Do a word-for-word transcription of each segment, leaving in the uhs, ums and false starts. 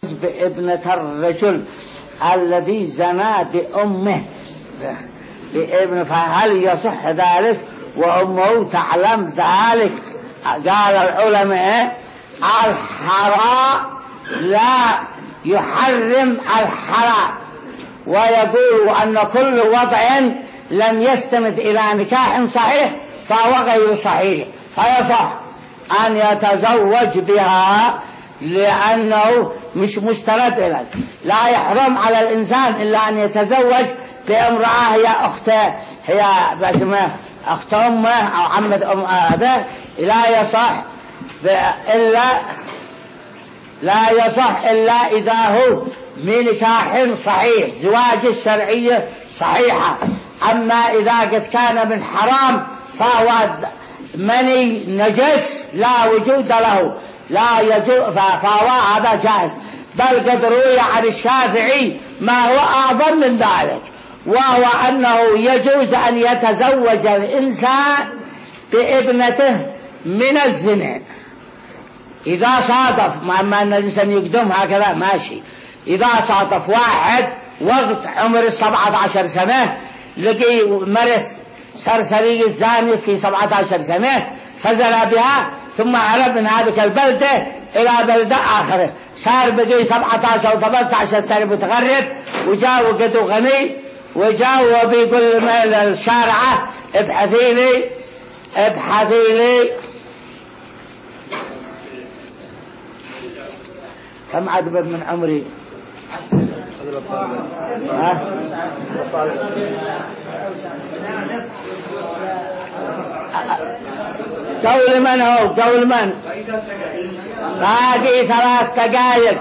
بابنة الرجل الذي زنى بأمه بابن، فهل يصح ذلك وأمه تعلم ذلك؟ قال العلماء الحرام لا يحرم الحلال، ويقول أن كل وضع لم يستند إلى نكاح صحيح فهو غير صحيح، فيصح أن يتزوج بها لأنه مش مستند إليه. لا يحرم على الإنسان إلا أن يتزوج بامرأة هي أخته، هي باسمه أخت أمه أو عمة أم هذا، لا يصح إلا لا يصح إلا إذا هو من نكاح صحيح، زواج الشرعية صحيحة. أما إذا قد كان من حرام فهو مني نجس لا وجود له، لا يجوز، فهو هذا جائز. بل قد روي عن الشافعي ما هو أعظم من ذلك، وهو أنه يجوز أن يتزوج الإنسان بابنته من الزنا إذا صادف، مع أن الإنسان يقدم هكذا ماشي، إذا صادف واحد وقت عمر السبعة عشر سنة لقي مرس سرسري الزاني في سبعة عشر سنة فزنا بها، ثم هرب من هذه البلدة إلى بلدة آخره، صار بقي سبعة عشر أو ثمانية عشر سنة متغرب، وجاء وقدو غني، وجاء وبيقول الشارعة ابحثي لي ابحثي لي كم عدبر من عمري؟ ها؟ قول من هو؟ قول من؟ باقي ثلاث دقائق.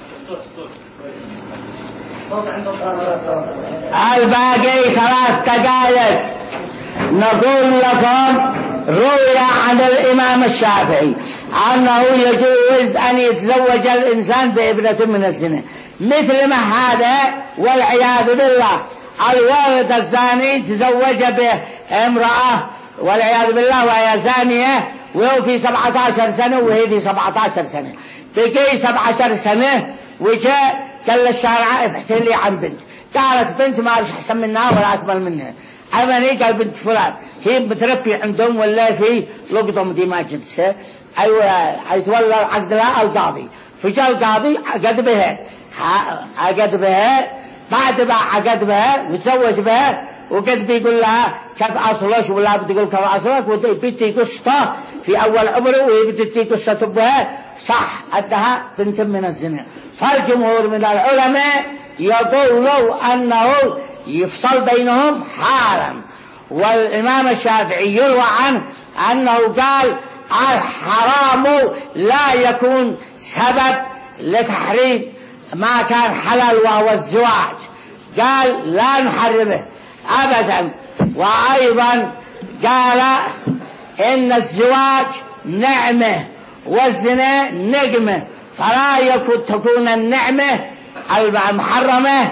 الباقي ثلاث دقائق. نقول لكم روي عن الإمام الشافعي أنه يجوز أن يتزوج الإنسان بابنة من الزنا، مثل ما هذا والعياذ بالله الولد الزاني تزوج بامرأة والعياذ بالله وهي زانية وهو في سبعة عشر سنة وهي في سبعة عشر سنة، بقي سبعة عشر سنة وجاء قال الشارع ابحث لي عن بنت، قالت بنت ما أعرف أحسن منها ولا أكبر منها، أمني قال بنت فلان هي بتربي عندهم ولا في لقطهم دي ما جنسها، أيوة حيتولى عقد لها القاضي، فجاء القاضي عقد بها عقد بها بعد ما عقد بها وتزوج بها، وقد بيقول لها كيف أصلش ولا بتقول كيف أصلك، وبيتي قصة في أول عمره وهي بتتي قصة بها صح أنها بنت من الزنا. فالجمهور من العلماء يقولوا أنه يفصل بينهم حالا، والإمام الشافعي يروى عنه أنه قال الحرام لا يكون سبب لتحريم ما كان حلال وهو الزواج، قال لا نحرمه أبدا. وأيضا قال إن الزواج نعمة والزنا نقمة، فلا يكون تكون النعمة المحرمة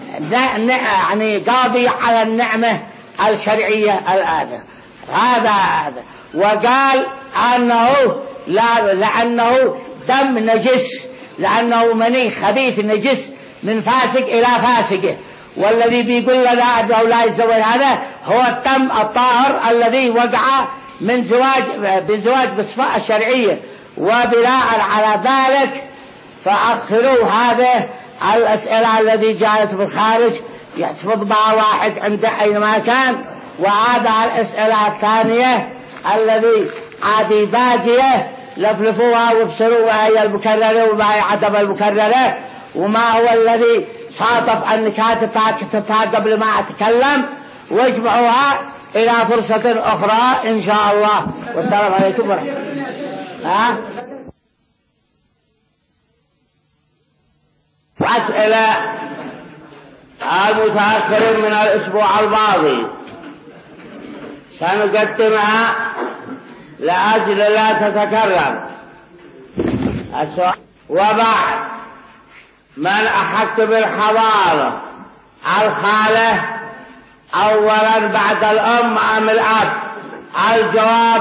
يعني قاضي على النعمة الشرعية الآن. هذا هذا وقال أنه لا لأنه دم نجس، لأنه مني خبيث نجس من فاسق إلى فاسقه، والذي بيقول لنا أنه لا يتزوج هذا هو الدم الطاهر الذي وقع من زواج بزواج بالصفاء الشرعية. وبناء على ذلك فأخروا هذه الأسئلة التي جاءت بالخارج يحتفظ بها واحد عنده أينما كان، وهذا الأسئلة الثانية الذي عادي باجية لفلفوها وابصروها هي المكررة وما هي عدم المكررة، وما هو الذي صادف أن كاتبها كتبها قبل ما أتكلم، واجمعوها إلى فرصة أخرى إن شاء الله. والسلام عليكم ورحمة الله. ها؟ أسئلة المتأخرين من الأسبوع الماضي سنقدمها لأجل لا تتكرر. وبعد، من أحق بالحضانة الخالة أولا بعد الأم أم الأب؟ الجواب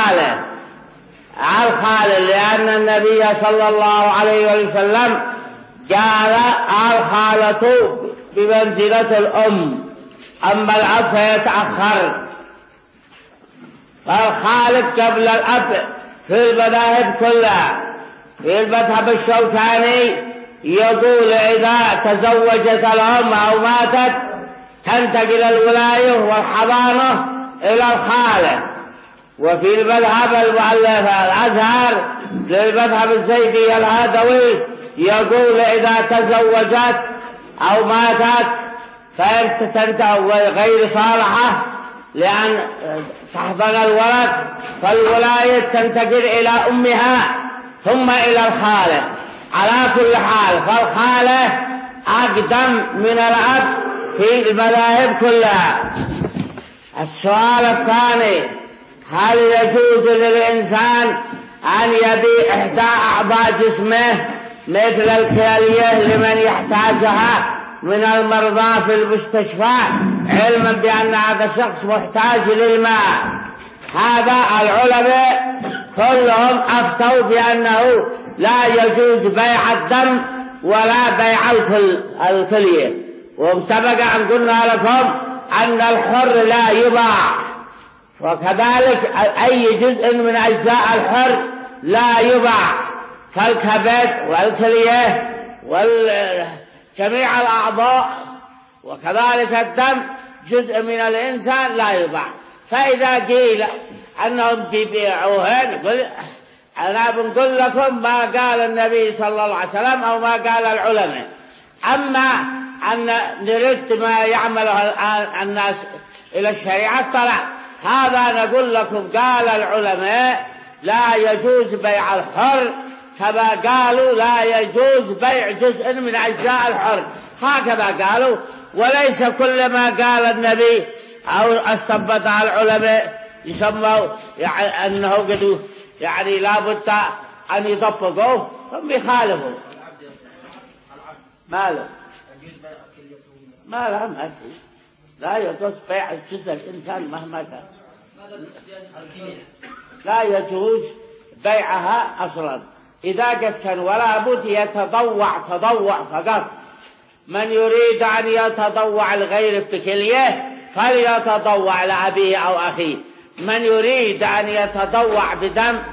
الخالة الخالة، لأن النبي صلى الله عليه وسلم قال الخالة بمنزلة الأم، أما الأب فيتأخر، فالخالق قبل الأب في المذاهب كلها. في المذهب الشوكاني يقول إذا تزوجت الأم أو ماتت تنتقل الولاية والحضانة إلى الخالق. وفي المذهب المؤلف الأزهر للمذهب الزيدي الهادوي يقول إذا تزوجت أو ماتت فإن غير صالحة لأن تحضن الولد فالولاية تنتقل إلى أمها ثم إلى الخالق. على كل حال فالخالق أقدم من الأب في المذاهب كلها. السؤال الثاني: هل يجوز للإنسان أن يبيع إحدى أعضاء جسمه مثل الكلية لمن يحتاجها من المرضى في المستشفى علما بأن هذا الشخص محتاج للماء؟ هذا العلماء كلهم أفتوا بأنه لا يجوز بيع الدم ولا بيع الكلية. وسبق أن قلنا لكم أن الحر لا يباع، وكذلك أي جزء من أجزاء الحر لا يباع كالكبد والكلية وجميع الأعضاء، وكذلك الدم جزء من الإنسان لا يباع. فإذا قيل أنهم بيبيعوهن أنا بنقول لكم ما قال النبي صلى الله عليه وسلم أو ما قال العلماء. أما أن نرد ما يعمله الآن الناس إلى الشريعة فلا، هذا نقول لكم قال العلماء لا يجوز بيع الحر كما قالوا لا يجوز بيع جزء من أجزاء الحر، هكذا قالوا. وليس كل ما قال النبي أو استنبطه العلماء يسموا يعني أنه قدوا يعني لا بد أن يطبقوه، هم يخالفوا. ما له ما له مسي لا يجوز بيع جزء الإنسان مهما كان، لا يجوز بيعها أصلا إذا قد كان، ولا بد يتضوع تضوع فقط. من يريد أن يتضوع لغيره بكلية فليتضوع لأبيه أو أخيه، من يريد أن يتضوع بدم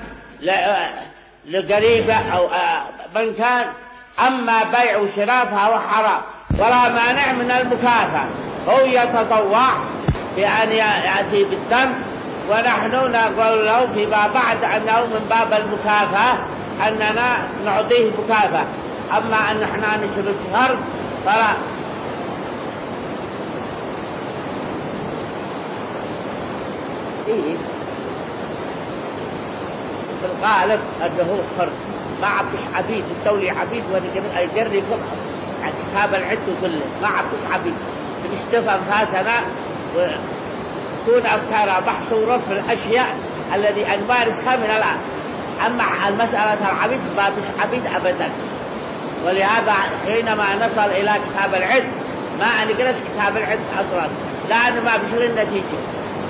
لقريبه أو من كان. أما بيع وشرابها وحرام، ولا مانع من المكافأة، هو يتطوع بأن يأتي بالدم، ونحن نقول له فيما بعد أنه من باب المكافأة أننا نعطيه مكافأة. أما أن نحن نشرب شرب فلا. إيه في الغالب أنه حر، ما عبش عبيد الدولي عبيد ويجري كتاب العد كله ما عبش عبيد بنشتفى فاسنا وتكون أفكار بحث ورف الأشياء الذي أنمارسها من الآن. أما المسألة العبيد ما بش عبيد أبدا. ولهذا حينما نصل إلى كتاب العد ما نقرأ كتاب العد أصلا لأنه ما بشر النتيجة.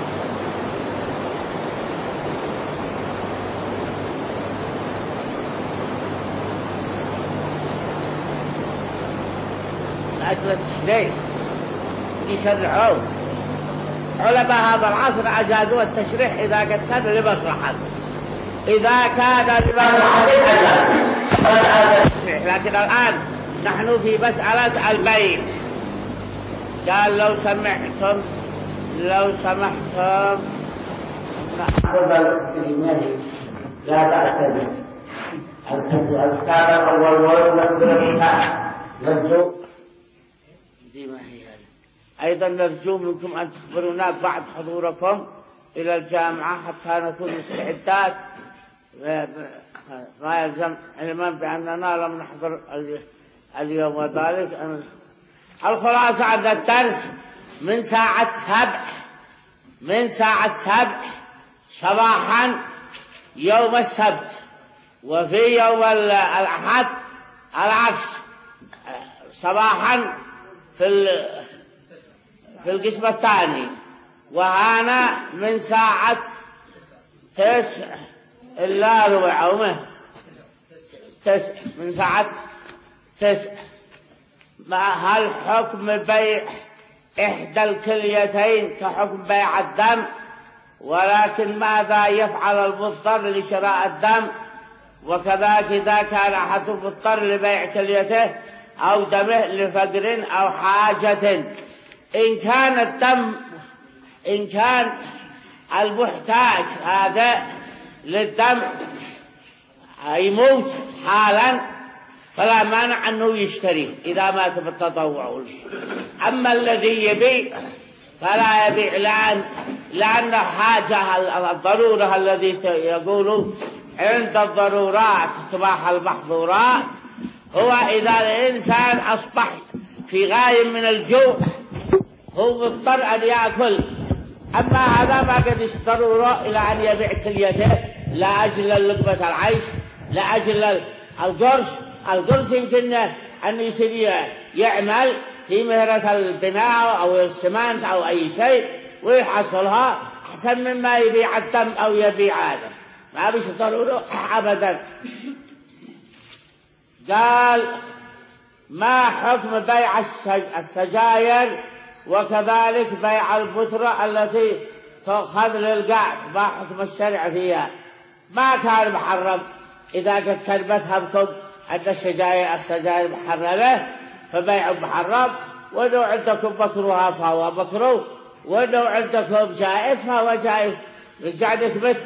أجل التشريع يشرعون علماء هذا العصر أجازوا التشريع إذا قد كان لمصلحة، إذا كان لمصلحة أجازوا. لكن الآن نحن في مسألة البيع. قال لو سمحتم لو سمحتم نأخذ الكلمة لا بأس به. الأذكار الأول والأخير نرجو دي ما هي هذا. أيضا نرجو منكم أن تخبرونا بعد حضوركم إلى الجامعة حتى نكون استعداد، ما يلزم علما بأننا لم نحضر اليوم. وذلك الخلاصة عند الدرس من ساعة سبع من ساعة سبع صباحا يوم السبت، وفي يوم الأحد العكس صباحا في في القسم الثاني. وهنا من ساعة تسع إلا ربع أو تسع من ساعة تسع. هل حكم بيع إحدى الكليتين كحكم بيع الدم؟ ولكن ماذا يفعل المضطر لشراء الدم؟ وكذلك إذا كان أحدهم مضطر لبيع كليته أو دمه لفقر أو حاجة، إن كان الدم إن كان المحتاج هذا للدم يموت حالا فلا مانع أنه يشتري إذا مات بالتطوع. أما الذي يبيع فلا يبيع لأن لأن حاجة الضرورة الذي يقولوا عند الضرورات تباح المحظورات، هو إذا الإنسان أصبح في غاية من الجوع هو مضطر أن يأكل. أما هذا ما قد ضرورة إلى أن يبيع كليته لأجل لقمة العيش، لأجل القرش. القرش يمكن أن يصير يعمل في مهرة البناء أو السمنت أو أي شيء ويحصلها أحسن مما يبيع الدم أو يبيع هذا، ما بيش ضرورة أبدا. قال ما حكم بيع السجاير وكذلك بيع البترة التي تأخذ للقعد؟ ما حكم الشرع فيها؟ ما كان محرم إذا قد كان مذهبكم أن السجاير السجاير محرمة فبيع محرم، ولو عندكم مكروه فهو مكروه، ولو عندكم جائز فهو جائز. رجع نثبت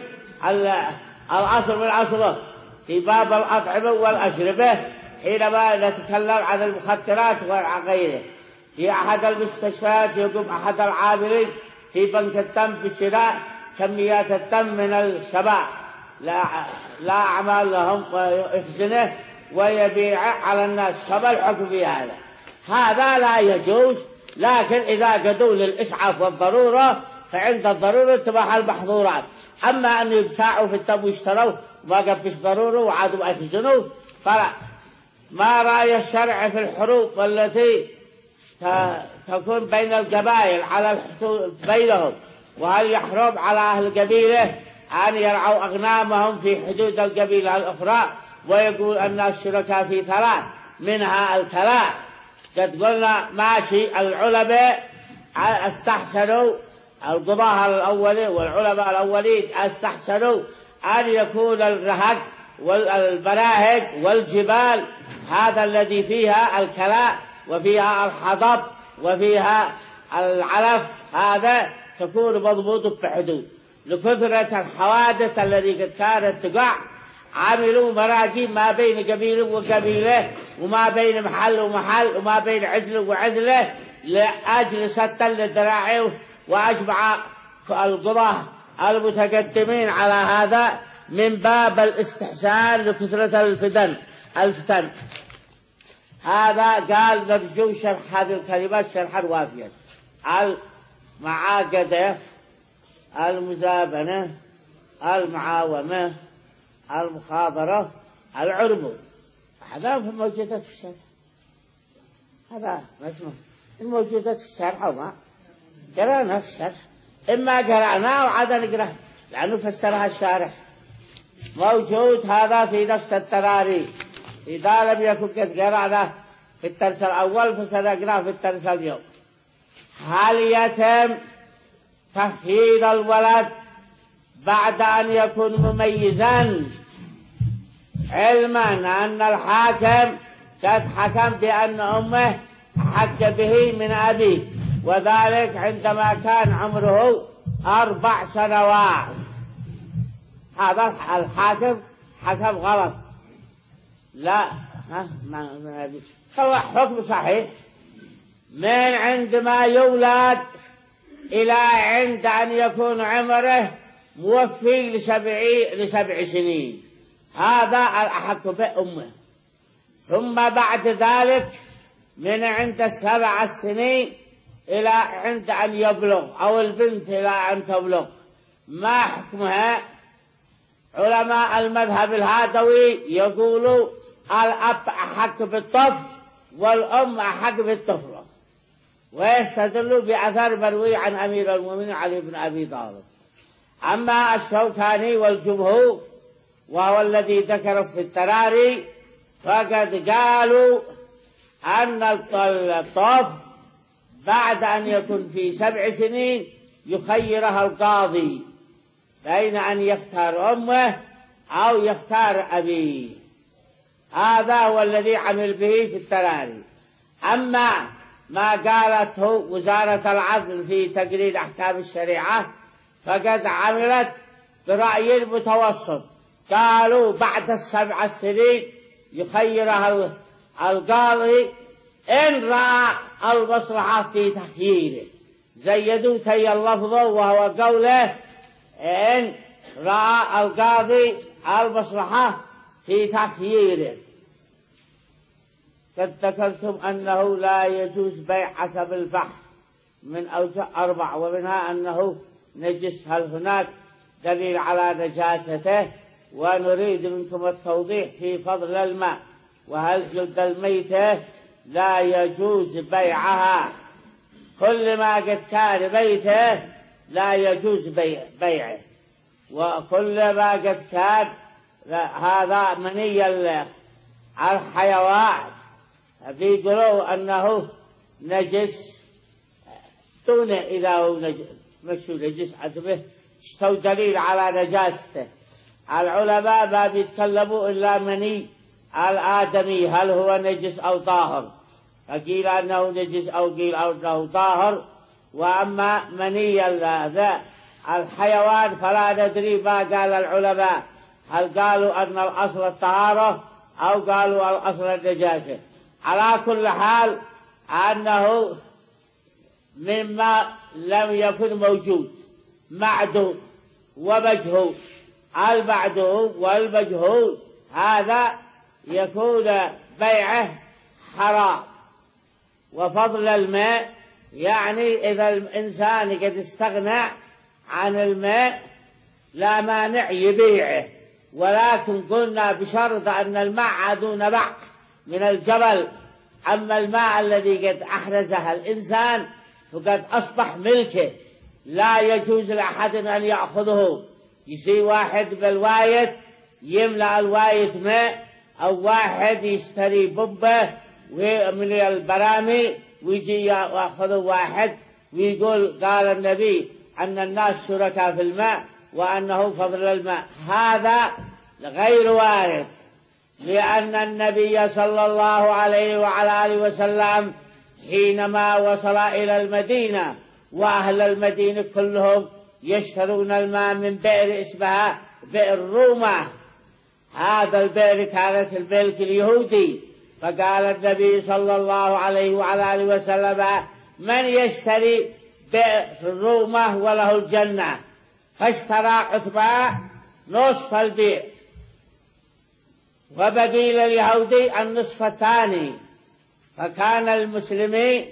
الأصل بالأصل في باب الأطعمة والأشربة حينما نتكلم عن المخدرات وعن غيره. في أحد المستشفيات يقوم أحد العاملين في بنك الدم بشراء كميات الدم من الشباب لا, لا أعمال لهم ويخزنه ويبيع على الناس، فما الحكم في هذا؟ هذا لا يجوز. لكن إذا قدوا للإسعاف والضرورة فعند الضرورة تباح المحظورات. أما أن يبتاعوا في الدم ويشتروا ما قبش ضرورة وعادوا أخزنوا فلا. ما رأي الشرع في الحروب التي تكون بين القبائل على الحدود بينهم؟ وهل يحرم على أهل القبيلة أن يرعوا أغنامهم في حدود القبيلة الأخرى؟ ويقول الناس شركاء في ثلاث منها الكلاء. قد قلنا ماشي العلماء استحسنوا القضاة الأولين والعلماء الأولين استحسنوا أن يكون الرهق والبراهق والجبال هذا الذي فيها الكلاء وفيها الحضب وفيها العلف هذا تكون مضبوطة بحدود. لكثرة الحوادث التي قد كانت تقع عملوا مراكب ما بين قبيلة وقبيلة وما بين محل ومحل وما بين عزل وعزلة لأجل ستا للذراعي، وأجمع القضاة المتقدمين على هذا من باب الاستحسان لكثرة الفتن الفتن هذا. قال نرجو شرح هذه الكلمات شرحا وافيا. المعاقدة، المزابنة، المعاومة، المخابرة، العربون، هذا موجودات في الشرح. هذا اسمه الموجودات في الشرح وما قرأنا في الشرح، إما قرأناه وعاد نقرأه لأنه فسرها الشارح. موجود هذا في نفس التراري إذا لم يكن قد قرأنا في الدرس الأول فسنقرأه في الدرس اليوم. هل يتم تفهيد الولد بعد أن يكون مميزا علما أن الحاكم قد حكم بأن أمه حق به من أبيه، وذلك عندما كان عمره أربع سنوات؟ هذا الحاكم حكم غلط. لا ها ما سواء حكم صحيح من عندما يولد إلى عند أن يكون عمره موفي لسبع لسبع سنين، هذا الأحق بأمه. ثم بعد ذلك من عند السبع السنين إلى عند أن يبلغ أو البنت إلى أن تبلغ، ما حكمها؟ علماء المذهب الهادوي يقولوا الأب أحق بالطفل والأم أحق بالطفلة، ويستدلوا بأثر مروي عن أمير المؤمنين علي بن أبي طالب. أما الشوكاني والجمهور وهو الذي ذكر في التراري فقد قالوا أن الطوف بعد أن يكون في سبع سنين يخيرها القاضي بين أن يختار أمه أو يختار أبيه. هذا هو الذي عمل به في التراري. أما ما قالته وزارة العدل في تقرير أحكام الشريعة فقد عملت برأي متوسط، قالوا بعد السبع سنين يخيرها القاضي إن رأى المصلحة في تخييره، زيدوا تي اللفظ وهو قوله إن رأى القاضي المصلحة في تخييره. قد ذكرتم أنه لا يجوز بيع حسب الفحص من أوجه أربع، ومنها أنه نجس. هل هناك دليل على نجاسته؟ ونريد منكم التوضيح في فضل الماء. وهل جلد الميتة لا يجوز بيعها؟ كل ما قد كان ميتة لا يجوز بيع بيعه، وكل ما قد كان هذا مني الحيوان بيقولوا أنه نجس دون إذا هو نجس مشو نجس عتبه اشتو دليل على نجاسته. العلماء ما بيتكلموا إلا مني الآدمي هل هو نجس أو طاهر، فقيل أنه نجس أو قيل أنه طاهر. وأما مني هذا الحيوان فلا ندري ما قال العلماء، هل قالوا أن الأصل الطهارة أو قالوا الأصل النجاسة. على كل حال أنه مما لم يكن موجود معدوم ومجهول. المعدوم والمجهول هذا يكون بيعه حرام. وفضل الماء يعني إذا الإنسان قد استغنى عن الماء لا مانع يبيعه، ولكن قلنا بشرط أن الماء دون بعض من الجبل. أما الماء الذي قد أحرزه الإنسان فقد أصبح ملكه، لا يجوز لأحد أن يأخذه. يصير واحد بالوايت يملأ الوايت ماء، أو واحد يشتري ببه من البرامي ويجي يأخذه واحد ويقول قال النبي أن الناس شركاء في الماء وأنه فضل الماء. هذا غير وارد، لأن النبي صلى الله عليه وعلى آله وسلم حينما وصل إلى المدينة وأهل المدينة كلهم يشترون الماء من بئر اسمها بئر رومة. هذا البئر كانت الملك اليهودي، فقال النبي صلى الله عليه وعلى آله وسلم من يشتري بئر رومة وله الجنة؟ فاشترى عثمان نصف البئر، وبقي لليهودي النصف الثاني. فكان المسلمين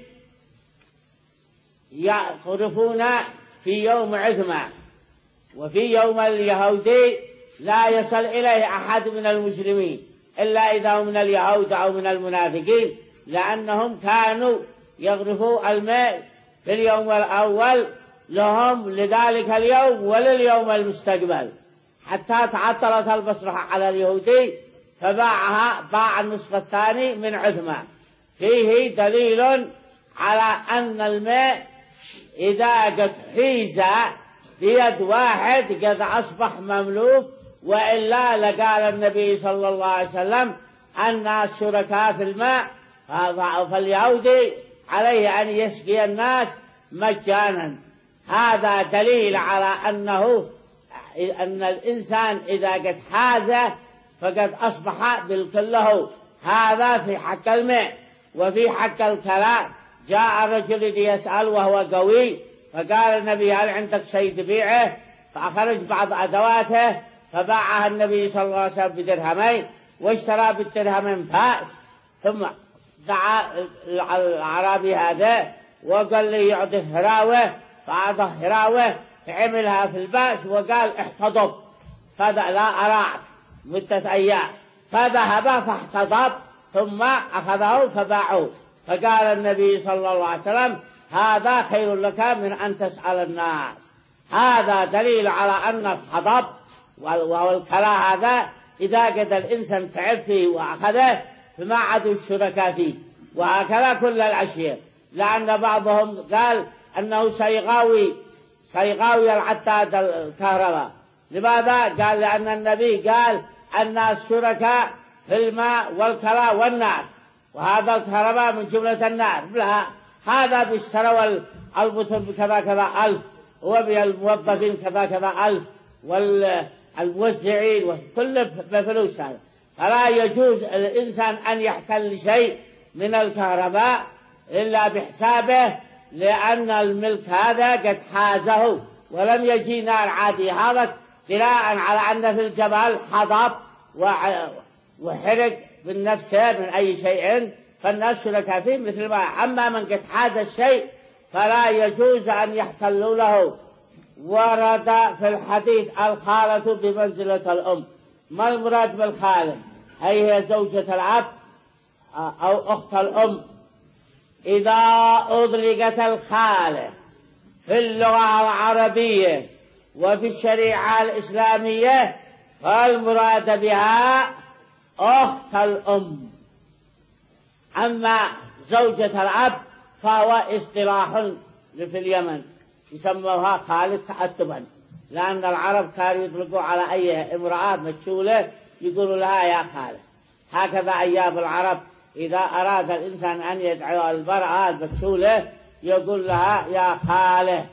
يقرفون في يوم عثمان، وفي يوم اليهودي لا يصل إليه أحد من المسلمين إلا إذا هم من اليهود أو من المنافقين، لأنهم كانوا يغرفوا الماء في اليوم الأول لهم لذلك اليوم ولليوم المستقبل، حتى تعطلت المصلحة على اليهودي فباعها باع النصف الثاني من عثمان. فيه دليل على أن الماء إذا قد حيز بيد واحد قد أصبح مملوك، وإلا لقال النبي صلى الله عليه وسلم الناس شركاء في الماء، فاليهودي عليه أن يسقي الناس مجانا. هذا دليل على أنه أن الإنسان إذا قد حاز فقد أصبح ملكا له. هذا في حق الماء. وفي حق الكلام جاء الرجل ليسأل وهو قوي، فقال النبي هل عندك شيء تبيعه؟ فأخرج بعض أدواته فباعها النبي صلى الله عليه وسلم بدرهمين، واشترى بالدرهمين فاس. ثم دعا الأعرابي هذا وقال لي يعطي هراوة، فأعطى هراوة عملها في الباس وقال احتضب، فلا أراك مدة أيام، فذهب فاحتضب ثم أخذه فباعوه. فقال النبي صلى الله عليه وسلم هذا خير لك من أن تسأل الناس. هذا دليل على أن الحضب والكلا هذا إذا قد الإنسان تعب فيه وأخذه فما عادوا الشركاء فيه. وهكذا كل الأشياء، لأن بعضهم قال أنه سيغاوي سيغاوي العتاد الكهرباء. لماذا؟ قال لأن النبي قال الناس شركاء في الماء والكلاء والنار، وهذا الكهرباء من جملة النار. لا، هذا بيشتروا البطل بكذا كذا ألف، وبالموظفين كذا كذا ألف، والموزعين وكل بفلوس هذا. فلا يجوز الإنسان أن يحتل شيء من الكهرباء إلا بحسابه، لأن الملك هذا قد حازه ولم يجي نار عادي. هذا بناء على أن في الجبل حضب وحرق بالنفس من أي شيء، فالناس شركاء فيه مثل ما. أما من قد حاز الشيء فلا يجوز أن يحتلوا له. ورد في الحديث الخالة بمنزلة الأم. ما المراد بالخالة؟ هي زوجة الأب أو أخت الأم. إذا أطلقت الخالة في اللغة العربية وفي الشريعة الإسلامية فالمراد بها أخت الأم. أما زوجة الأب فهو اصطلاح في اليمن يسموها خالة تأدبا، لأن العرب كانوا يطلقوا على أي امرأة مشولة يقولوا لها يا خالة. هكذا أيام العرب إذا أراد الإنسان أن يدعو المرأة المشولة يقول لها يا خالة.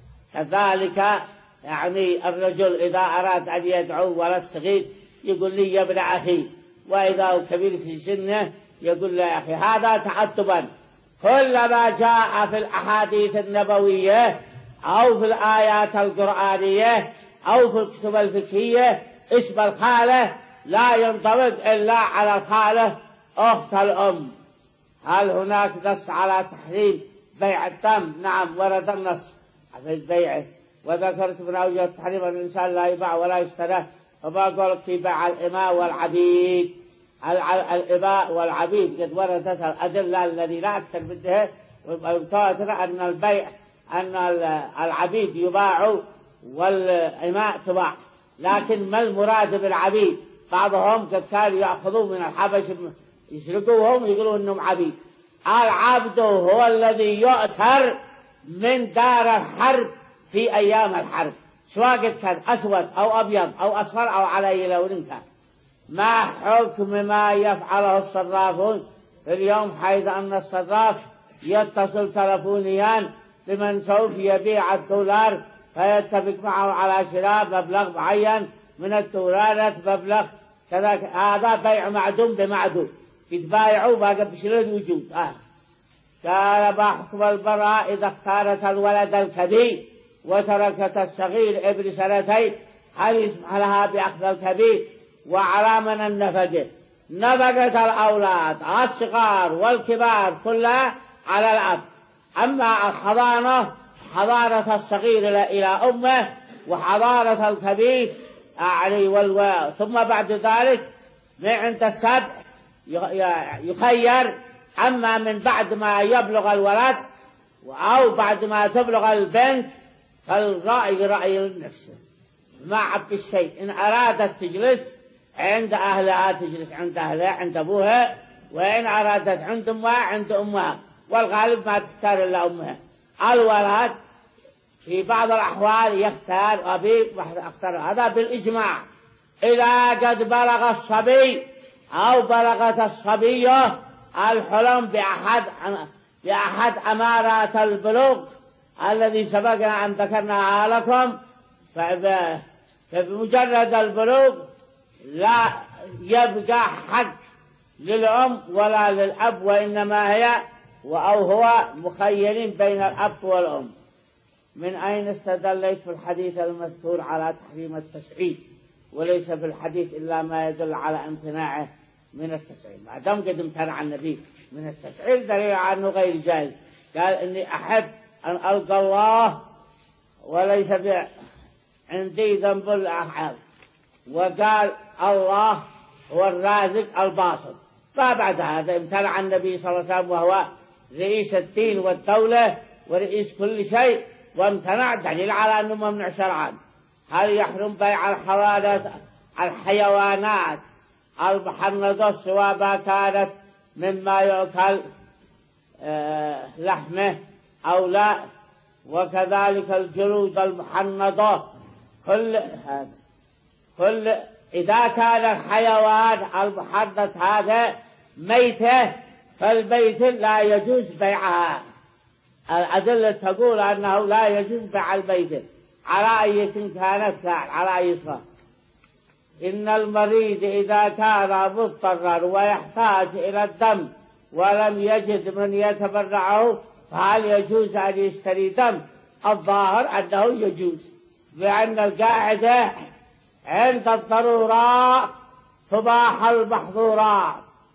كذلك يعني الرجل إذا أراد أن يدعو ولد صغير يقول لي يا ابن أخي، وإذا هو كبير في سنه يقول له يا أخي. هذا تأدبا. كلما جاء في الأحاديث النبوية أو في الآيات القرآنية أو في الكتب الفقهية اسم الخالة لا ينطبق إلا على الخالة أخت الأم. هل هناك نص على تحريم بيع الدم؟ نعم، ورد النص في بيعه. وذكرت من أوجه التحريم أن الإنسان لا يباع ولا يشترى، وما قالت في بيع الإماء والعبيد. الإباء والعبيد قد وردت الأدلة الذي لا أكثر منها ومتواترة أن البيع أن العبيد يباع والإماء تباع. لكن ما المراد بالعبيد؟ بعضهم قد كانوا يأخذوا من الحبش يسرقوهم يقولوا إنهم عبيد. العبد هو الذي يؤثر من دار الحرب في أيام الحرب، سواء كان أسود أو أبيض أو أصفر أو على أي لون كان. ما حكم ما يفعله الصرافون في اليوم، حيث أن الصراف يتصل تلفونيا بمن سوف يبيع الدولار فيتفق معه على شراء مبلغ معين من الدولارات مبلغ كذا. هذا بيع معدوم بمعدوم، يتبايعوا باقي بشر الوجود. آه. قال ما حكم المرأة إذا اختارت الولد الكبير وتركت الصغير ابن سنتين، هل يسمح لها بأخذ الكبير؟ وعلى من النفقة؟ نفقة الأولاد الصغار والكبار كلها على الأب. أما الحضانة حضانة الصغير إلى أمه وحضانة الكبير يعني والو... ثم بعد ذلك من عند السبع يخير. أما من بعد ما يبلغ الولد أو بعد ما تبلغ البنت فالرأي رأي النفس ما عبد الشيء. إن أرادت تجلس عند أهلها تجلس عند أهلها عند أبوها، وإن أرادت عند أمها عند أمها، والغالب ما تختار إلا أمها. الولد في بعض الأحوال يختار أبي واختار، هذا بالإجماع. إذا قد بلغ الصبي أو بلغت الصبية الحلم بأحد بأحد أمارات البلوغ الذي سبقنا أن ذكرناها لكم، فبمجرد البلوغ لا يبقى حق للأم ولا للأب، وإنما هي أو هو مخيرين بين الأب والأم. من أين استدليت في الحديث المذكور على تحريم التسعيد وليس في الحديث إلا ما يدل على امتناعه من التسعيد؟ ما دام قد امتنع النبي من التسعيد دليل على أنه غير جائز. قال إني أحب أن ألقى الله وليس عندي ذنب الأحد، وقال الله هو الرازق الباسط. فبعد هذا امتنع النبي صلى الله عليه وسلم وهو رئيس الدين والدولة ورئيس كل شيء، وامتنع دليل على أنه ممنوع شرعا. هل يحرم بيع الحوادث الحيوانات المحنطة سواء كانت مما يؤكل لحمه أو لا، وكذلك الجلود المحنطة. كل كل إذا كان الحيوان المحنط هذا ميتة فالميت لا يجوز بيعها. الأدلة تقول أنه لا يجوز بيع الميت على أي كانت، على أي صفة. إن المريض إذا كان مضطرا ويحتاج إلى الدم ولم يجد من يتبرعه فهل يجوز أن يشتري دم؟ الظاهر أنه يجوز، لأن القاعدة عند الضرورات تباح المحظورات.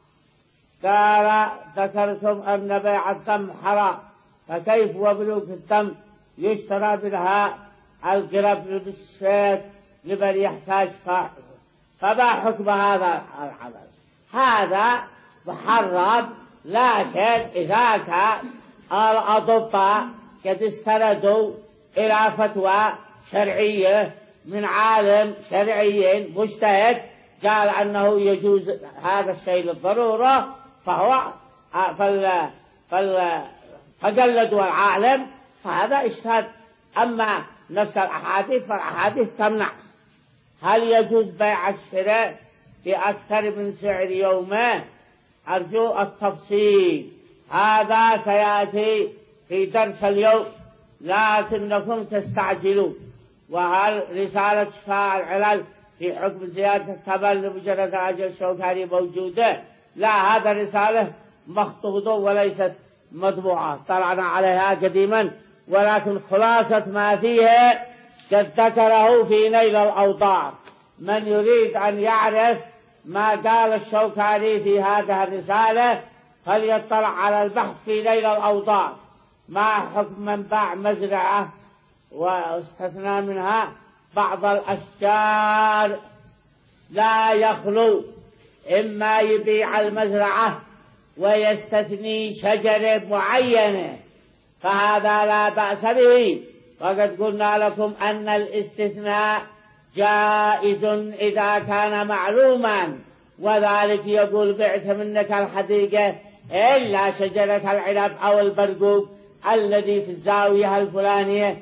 قال ذكرتم أن بيع الدم حرام، فكيف وبلوك الدم يشترى منها القرب للشيخ لمن يحتاج صاحبه؟ فما حكم هذا العمل؟ هذا محرم، لكن إذا كان الأطباء قد استندوا إلى فتوى شرعية من عالم شرعي مجتهد قال أنه يجوز هذا الشيء للضرورة، فهو فال فال فقلدوا العالم، فهذا اجتهاد. أما نفس الأحاديث فالأحاديث تمنع. هل يجوز بيع الشراء بأكثر من سعر يومه؟ أرجو التفصيل، هذا سيأتي في درس اليوم لكنكم تستعجلون. وهل رسالة شفاء العلل في حكم زيادة الثمن لمجرد أجل الشوكاني موجودة؟ لا، هذا رسالة مخطوطة وليست مطبوعة، طلعنا عليها قديما، ولكن خلاصة ما فيها قد ذكره في نيل الأوطار. من يريد أن يعرف ما قال الشوكاني في هذه الرسالة فليطلع على البحث في نيل الأوطار. ما حكم من باع مزرعة واستثنى منها بعض الأشجار؟ لا يخلو، إما يبيع المزرعة ويستثني شجرة معينة فهذا لا بأس به، وقد قلنا لكم أن الاستثناء جائز إذا كان معلوما، وذلك يقول بعت منك الحديقة إلا شجرة العنب أو البرقوق الذي في الزاوية الفلانية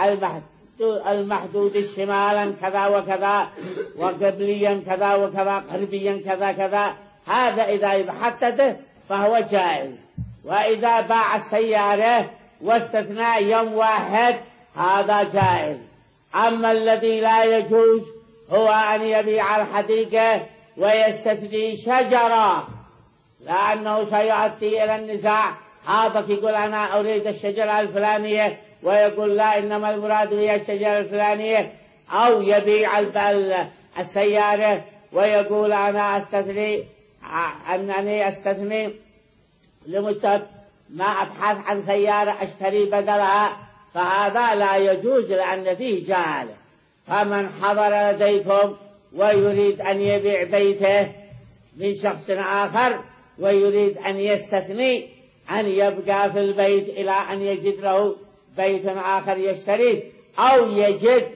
المحدود شمالا كذا وكذا وقبليا كذا وكذا غربيا كذا كذا، هذا إذا يحدده فهو جائز. وإذا باع السيارة واستثناء يوم واحد هذا جائز. أما الذي لا يجوز هو أن يبيع الحديقة ويستثني شجرة، لأنه سيؤدي إلى النزاع. هذا يقول أنا أريد الشجرة الفلانية ويقول لا إنما المراد هي الشجرة الفلانية، أو يبيع السيارة ويقول أنا أستثني أنني أستثني لمدة ما أبحث عن سيارة أشتري بدلها، فهذا لا يجوز لأن فيه جهالة. فمن حضر لديكم ويريد أن يبيع بيته من شخص آخر ويريد أن يستثني أن يبقى في البيت إلى أن يجد له بيت آخر يشتريه، أو يجد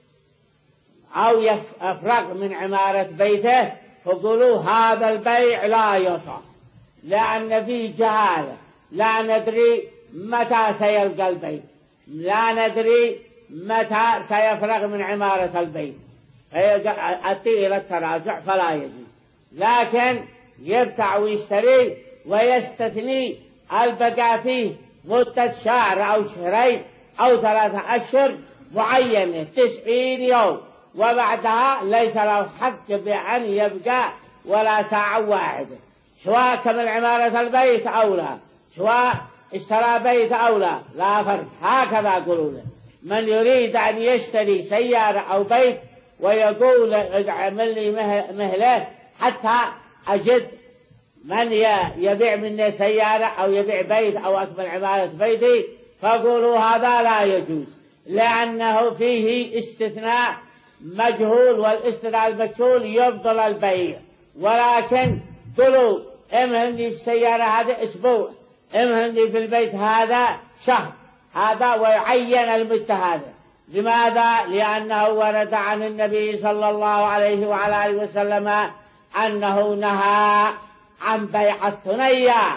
أو يفرغ من عمارة بيته، فقولوا هذا البيع لا يصح لأن فيه جهالة، لا ندري متى سيلقى البيت، لا ندري متى سيفرغ من عمارة البيت، فيأتي إلى التراجع فلا يجوز. لكن يبتع ويشتري ويستثني البقاء فيه مدة شهر أو شهرين أو ثلاثة أشهر معينة تسعين يوم، وبعدها ليس له حق بأن يبقى ولا ساعة واحدة، سواء كمل عمارة البيت أو لا، سواء اشترى بيت أو لا، لا فرق. هكذا يقولون. من يريد أن يشتري سيارة أو بيت ويقول اعمل لي مهلة حتى أجد من يبيع مني سيارة أو يبيع بيت أو أكمل عمارة بيتي، فقولوا هذا لا يجوز لأنه فيه استثناء مجهول، والاستثناء المجهول يبطل البيع. ولكن قولوا امهني السيارة هذا أسبوع، امهني في البيت هذا شهر، هذا ويعين المدة هذا. لماذا؟ لأنه ورد عن النبي صلى الله عليه وعلى آله وسلم أنه نهى عن بيع الثنيا،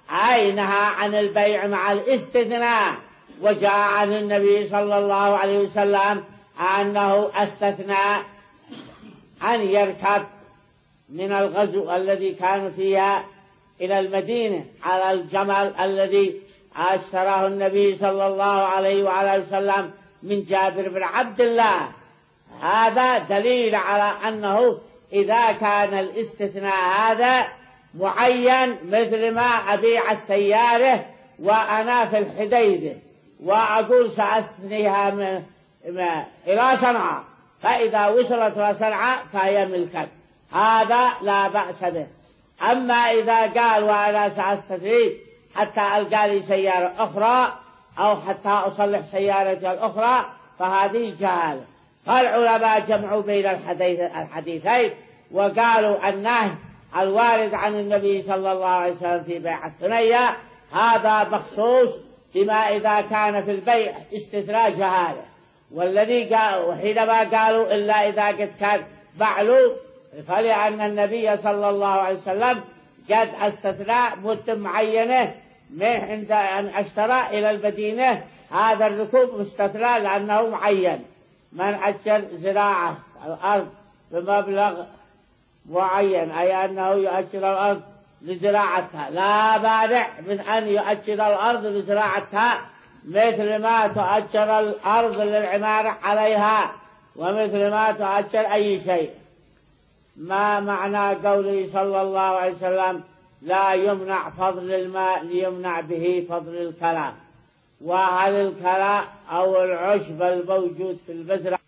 أي نهى عن البيع مع الاستثناء. وجاء عن النبي صلى الله عليه وسلم أنه استثنى أن يركب من الغزو الذي كان فيها إلى المدينة على الجمل الذي اشتراه النبي صلى الله عليه وعلى وسلم من جابر بن عبد الله. هذا دليل على أنه إذا كان الاستثناء هذا معين، مثل ما أبيع السيارة وأنا في الحديدة وأقول سأستثنيها من إلى صنعاء، فإذا وصلت إلى صنعاء فهي ملكك، هذا لا بأس به. أما إذا قال وأنا سأستثني حتى ألقى لي سيارة أخرى أو حتى أصلح سيارتي الأخرى فهذه جهالة. فالعلماء جمعوا بين الحديثين وقالوا النهي الوارد عن النبي صلى الله عليه وسلم في بيع الثنية هذا مخصوص بما إذا كان في البيع استثناء جهالة، والذي قالوا حينما قالوا إلا إذا قد كان بعلو، فلأن النبي صلى الله عليه وسلم قد استثنى مدة معينة من عند أن اشترى إلى المدينة، هذا الركوب مستثنى لأنه معين. من أجر زراعة الأرض بمبلغ معين أي أنه يؤجر الأرض لزراعتها، لا مانع من أن يؤجر الأرض لزراعتها مثل ما تؤجر الأرض للعمارة عليها ومثل ما تؤجر أي شيء. ما معنى قوله صلى الله عليه وسلم لا يمنع فضل الماء ليمنع به فضل الكلام؟ وهل الكلاء أو العشب الموجود في البذرة؟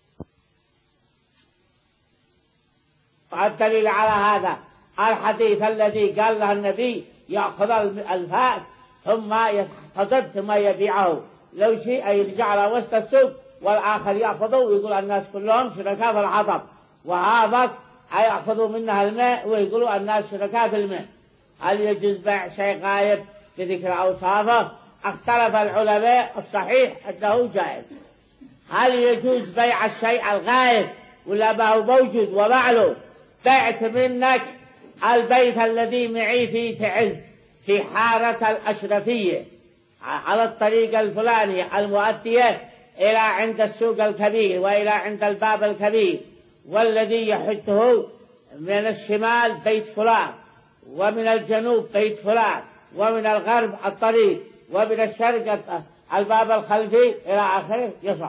الدليل على هذا الحديث الذي قال له النبي يأخذ الفاس ثم يحتضر ثم يبيعه، لو شيء يرجع على وسط السوق والآخر يأخذه ويقول الناس كلهم شركاء في العطب، وهذا يأخذوا منها الماء ويقولوا الناس شركاء في الماء. هل يجوز بيع شيء غايب بذكر أوصافه؟ اختلف العلماء، الصحيح أنه جائز. هل يجوز بيع الشيء الغايب ولا ما هو موجود ومعلوم؟ بعت منك البيت الذي معي فيه تعز في حارة الأشرفية على الطريق الفلاني المؤدية إلى عند السوق الكبير وإلى عند الباب الكبير، والذي يحده من الشمال بيت فلان ومن الجنوب بيت فلان ومن الغرب الطريق ومن الشرق الباب الخلفي إلى آخره يصح،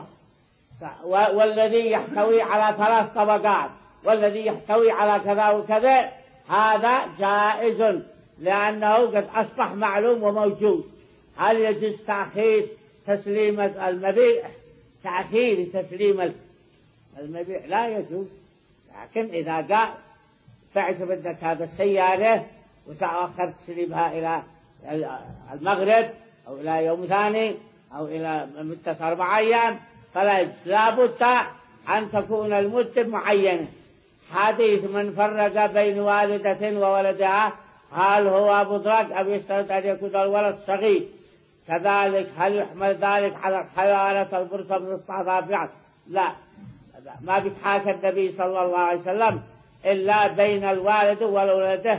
والذي يحتوي على ثلاث طبقات والذي يحتوي على كذا وكذا، هذا جائز لأنه قد أصبح معلوم وموجود. هل يجوز تأخير تسليم المبيع؟ تأخير تسليم المبيع لا يجوز، لكن إذا قال بعت بدك هذا السيارة وسأخر تسليمها إلى المغرب أو إلى يوم ثاني أو إلى مدة أربع أيام فلا يجوز، لا بد أن تكون المدة معينة. حديث من فرق بين والدة وولدها هل هو مدرك أم يشترط أن يكون الولد صغير؟ كذلك هل يحمل ذلك على الحيوانات البرصة من الصعداء؟ لا، ما بيتحاكى النبي صلى الله عليه وسلم إلا بين الوالد والولده،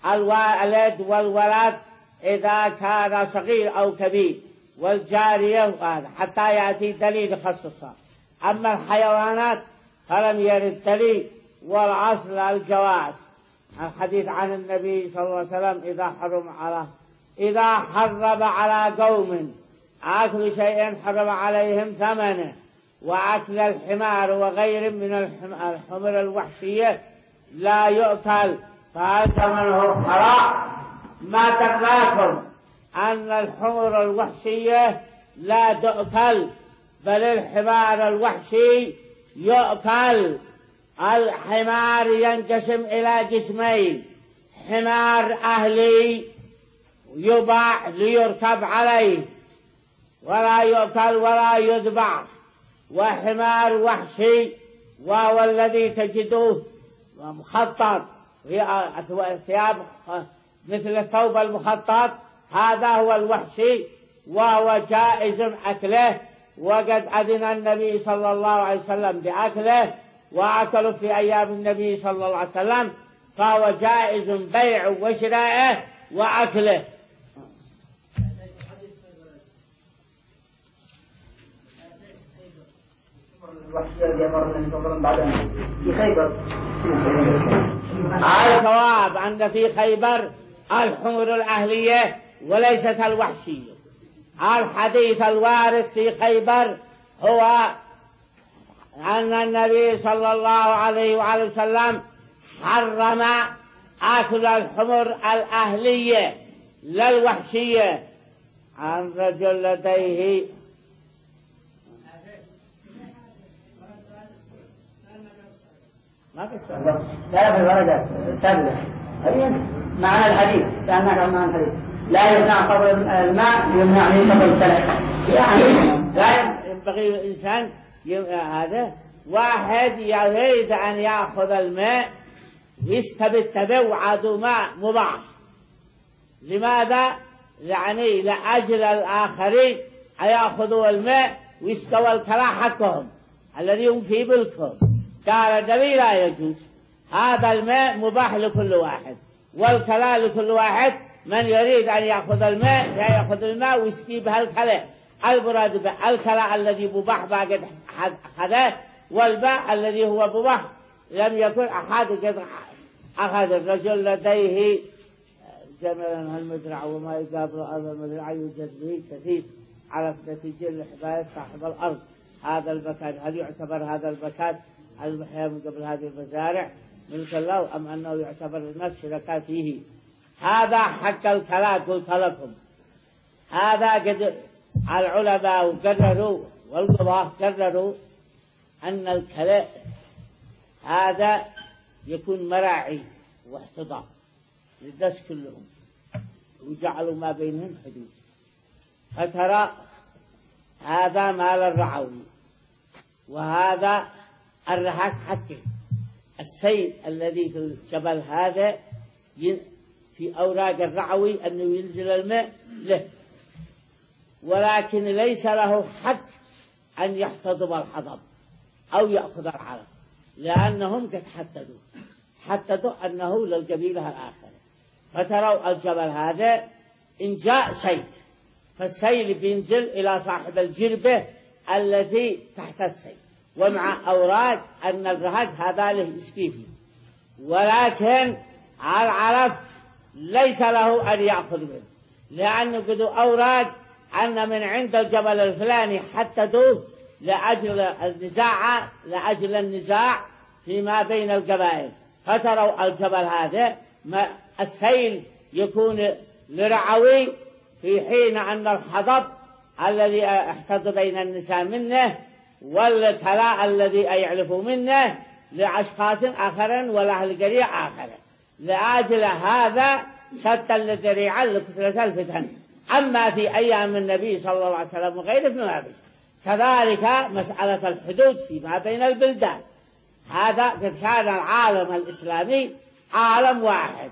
الوالد والولد إذا كان صغير أو كبير، والجارية حتى يأتي دليل يخصصها. أما الحيوانات فلم يرد دليل، والأصل الجواز. الحديث عن النبي صلى الله عليه وسلم إذا حرم على إذا حرم على قوم أكل شيء حرم عليهم ثمنه وأكل الحمار وغير من الحمر الوحشية لا يؤكل فهل ثمنه حرام؟ ما دراكم أن الحمر الوحشية لا تؤكل، بل الحمار الوحشي يؤكل. الحمار ينقسم إلى قسمين: حمار أهلي يباع ليركب عليه ولا يؤكل ولا يذبح، وحمار وحشي وهو الذي تجدوه مخطط في ثياب مثل الثوب المخطط، هذا هو الوحشي وهو جائز أكله، وقد أذن النبي صلى الله عليه وسلم بأكله وأكله في أيام النبي صلى الله عليه وسلم، فهو جائز بيع وشراءه وأكله. الوحشية التي أمر النبي صلى الله عليه وسلم بعدها في خيبر. الجواب أن في خيبر الحمر الأهلية وليست الوحشية. الحديث الوارد في خيبر هو أن النبي صلى الله عليه وآله وسلم حرم أكل الحمر الأهلية لا الوحشية. عن رجل لديه ما في السؤال. لا في الورقة السابقة. معنى الحديث كأنك معنى الحديث لا يمنع قبل الماء يمنع من قبل السلع. يعني لا ينبغي الإنسان هذا واحد يريد أن يأخذ الماء يستبت به وعدو ماء مباح. لماذا؟ يعني لأجل الآخرين يأخذوا الماء ويسقوا الكلى حقهم الذي هم في ملكهم. قال النبي لا يجوز، هذا الماء مباح لكل واحد والكلى لكل واحد. من يريد أن يأخذ الماء يأخذ الماء ويسقي به الكلى. المراد بالكلى الذي مباح باقي أخذه، والماء الذي هو مباح لم يكن أحد قد أخذ. الرجل لديه جملا المزرعة وما يقابل أرض المزرعة يوجد به كثير على نتيجة لحماية صاحب الأرض هذا المكان. هل يعتبر هذا المكان المحيا من قبل هذه المزارع ملك الله أم أنه يعتبر الناس شركاء فيه؟ هذا حق الكلى. قلت لكم هذا قد العلماء قرروا والقضاة قرروا أن الكلى هذا يكون مراعي واحتضار للناس كلهم وجعلوا ما بينهم حدود. فترى هذا مال الرعوي وهذا الرهاك حقه. السيد الذي في الجبل هذا في أوراق الرعوي أنه ينزل الماء له، ولكن ليس له حق أن يحتضب الحضب أو يأخذ العلف، لأنهم قد حددوا حددوا أنه للقبيلة الآخرة. فتروا الجبل هذا إن جاء سيل فالسيل بينزل إلى صاحب الجربة التي تحت السيل ومع أوراق أن الرهق هذا له يسقي فيه، ولكن العلف ليس له أن يأخذ منه، لأنه قد أوراق أن من عند الجبل الفلاني حددوه لأجل النزاع لأجل النزاع فيما بين القبائل. فتروا الجبل هذا السيل يكون لرعوي في حين أن الحضب الذي احتض بين النساء منه والكلاء الذي يعلفوا منه لأشخاص آخرين ولأهل قرية آخرين. لأجل هذا سد الذريعة لكثرة الفتن. أما في أيام النبي صلى الله عليه وسلم وغيره فما به. كذلك مسألة الحدود فيما بين البلدان، هذا قد كان العالم الإسلامي عالم واحد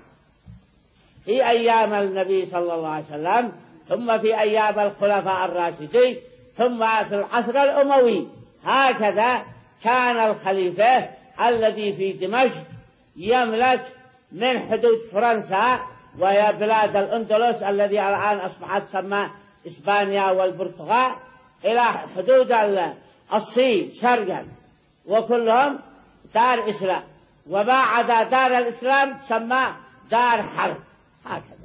في أيام النبي صلى الله عليه وسلم، ثم في أيام الخلفاء الراشدين، ثم في العصر الأموي. هكذا كان الخليفة الذي في دمشق يملك من حدود فرنسا وهي بلاد الأندلس الذي الآن أصبحت تسمى إسبانيا والبرتغال إلى حدود الصين شرقا، وكلهم دار إسلام، وما عدا دار الإسلام تسمى دار حرب. هكذا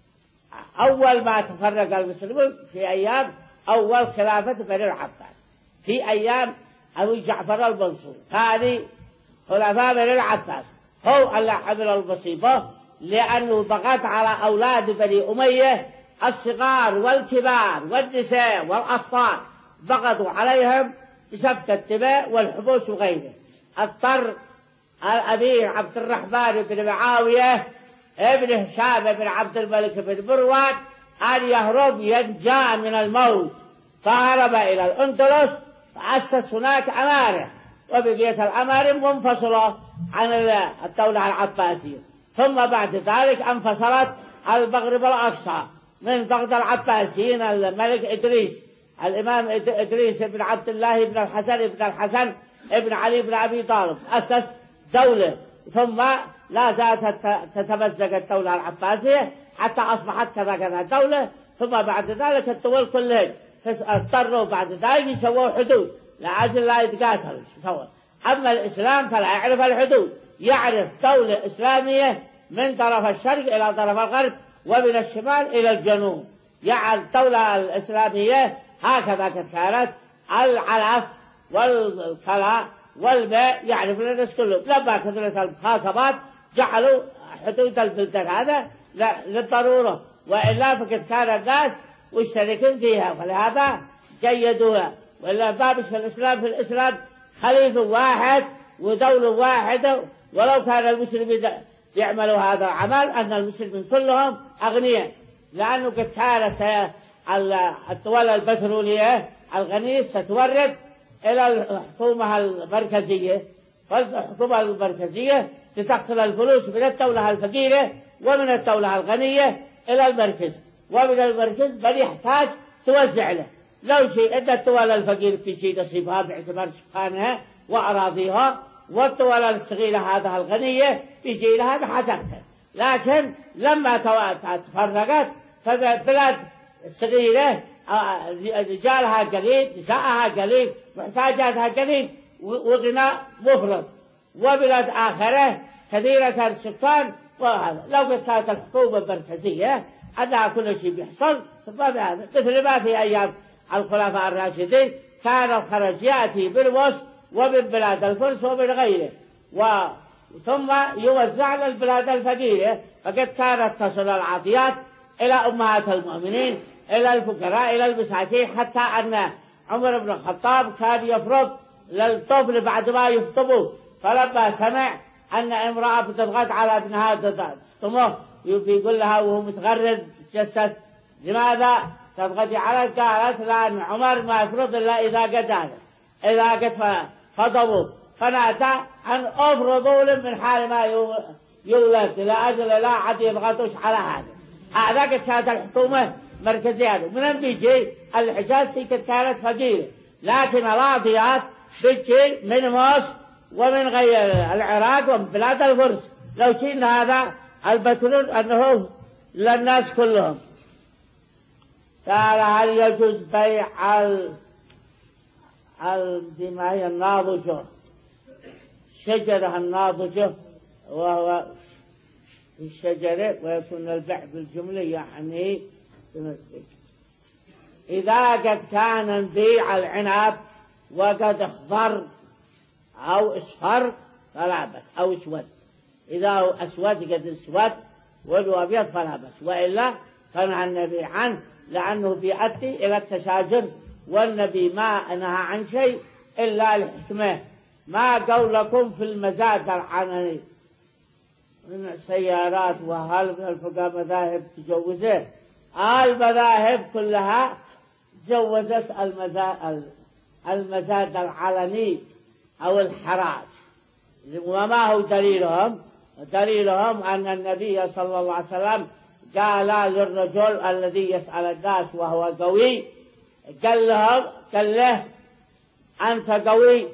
أول ما تفرق المسلمون في أيام أول خلافة بني العباس، في أيام أبو جعفر المنصور، هذه خلفاء بني العباس هو اللي حمل المصيبة، لأنه ضغط على أولاد بني أمية الصغار والكبار والنساء والأطفال، ضغطوا عليهم بسفك الدماء والحبوس وغيره. اضطر الأمير عبد الرحمن بن معاوية ابن هشام بن عبد الملك بن مروان أن يهرب ينجى من الموت، فهرب إلى الأندلس فأسس هناك أمارة، وبقيت الأمارة منفصلة عن الدولة العباسية. ثم بعد ذلك انفصلت المغرب الأقصى من بغد العباسيين. الملك إدريس الإمام إدريس بن عبد الله بن الحسن بن الحسن ابن علي بن أبي طالب أسس دولة، ثم لا زالت تتمزق الدولة العباسية حتى أصبحت كذا كذا دولة. ثم بعد ذلك الدول كلها اضطروا بعد ذلك يسووا حدود، لعجل لا يتقاتلوا. أما الإسلام فلا يعرف الحدود، يعرف دولة إسلامية من طرف الشرق إلى طرف الغرب ومن الشمال إلى الجنوب. يعني الدولة الإسلامية هكذا كانت العلف والكلاء والبيع يعرف الناس كله. لما كثرت المخاطبات جعلوا حدود البلدان هذا للضرورة، وإلا فقد كان الناس مشتركين فيها، فلهذا جيدوها. وإلا بابش في الإسلام في الإسلام خليفة واحد ودولة واحدة، ولو كان المسلمين يعملوا هذا العمل أن المسلمين كلهم أغنياء، لأنه قد كان الدول البترولية الغنية ستورد إلى الحكومة المركزية، فالحكومة المركزية ستقتل الفلوس من الدولة الفقيرة ومن الدولة الغنية إلى المركز، ومن المركز من يحتاج توزع له. لو شيء أن الدول الفقيرة في شيء نصيبها باعتبار سكانها وأراضيها، والدول الصغيرة هذا الغنية يجي لها بحسبها. لكن لما تفرقت فالبلاد الصغيرة رجالها قليل، نساءها قليل، محتاجاتها قليل، وغناء مفرط، وبلاد آخرة كثيرة السكان. لو كانت الحكومة المركزية أنها كل شيء بيحصل مثل ما في أيام الخلفاء الراشدين كان الخرج يأتي بالوسط ومن بلاد الفرس ومن غيره، ثم يوزع للبلاد الفقيرة، فقد كانت تصل العطيات إلى أمهات المؤمنين، إلى الفقراء، إلى المساكين، حتى أن عمر بن الخطاب كان يفرض للطفل بعد ما يفطمه، فلما سمع أن امرأة بتضغط على ابنها تفطمه يقول لها وهو متغرد جسس لماذا تضغطي على؟ قالت لأن عمر ما يفرض إلا إذا قد إذا قد فضبوا، فنأتى أن أفرضوا من حال ما يولد إلى أجل لا عاد يضغطوش على هذا. هذا كانت الحكومة مركزية. من بيجي الحجاز كانت فقيرة، لكن الأراضيات بتجي من مصر ومن غير العراق ومن بلاد الفرس. لو شئنا هذا البترول أنه للناس كلهم. قال هل يجوز بيع الدماء الناضجة، شجرة الناضجة وهو الشجرة، ويكون البيع بالجملة يعني إذا قد كان نبيع العنب وقد اخضر أو اصفر فلا بس، أو اسود، إذا هو أسود قد اسود وهو أبيض فلا بس، وإلا فنهى النبي عنه لأنه بيؤدي إلى التشاجر، والنبي ما نهى عن شيء إلا الحكمة. ما قولكم في المزاد العناني من السيارات، وهل من الفقهاء مذاهب تجوزه؟ المذاهب كلها جوزت المزاد العلني أو الحراج. وما هو دليلهم؟ دليلهم أن النبي صلى الله عليه وسلم قال للرجل الذي يسأل الناس وهو قوي، قال له, قال له أنت قوي،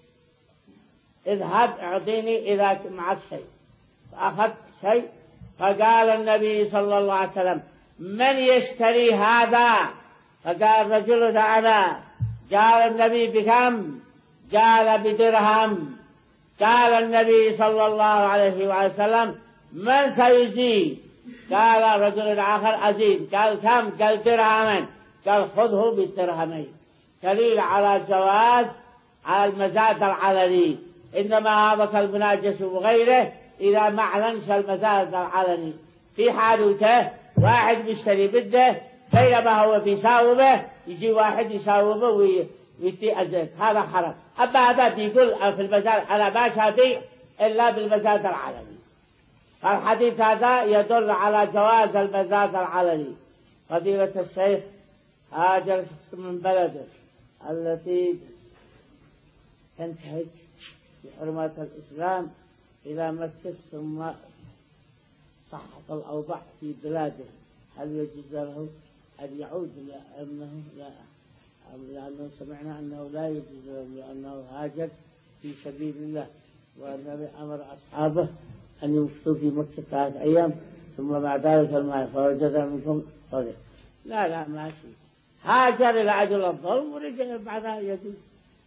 اذهب اعطيني إذا معك شيء، فأخذت شيء، فقال النبي صلى الله عليه وسلم من يشتري هذا؟ فقال رجل أنا. قال النبي بكم؟ قال بدرهم. قال النبي صلى الله عليه وسلم من سيزيد؟ قال رجل آخر أزيد. قال كم؟ قال درهما. قال خذه بالدرهمين. دليل على جواز على المزاد العلني. إنما هذا كالمناجس وغيره إذا ما أعلنش المزاد العلني. في حالته واحد مشتري بده بينما هو بيساومه، يجي واحد يساومه ويتي أزيد، هذا حرام. أما هذا بيقول في المزاد أنا ما شابيع إلا بالمزاد العلني. الحديث هذا يدل على جواز المزاد العلني. فضيلة الشيخ هاجر من بلده التي تنتهج بحرمات الإسلام إلى مكة ثم صحت الأوضاع في بلاده، هل يجوز له أن يعود؟ لأنه لا، لأنه سمعنا أنه لا يجوز له لأنه هاجر في سبيل الله، والنبي أمر أصحابه أن يمكثوا في مكة ثلاث أيام ثم بعد ذلك الماء فوجد منكم صدق. لا لا ماشي، هاجر إلى أجل الظلم ورجع بعدها يجوز.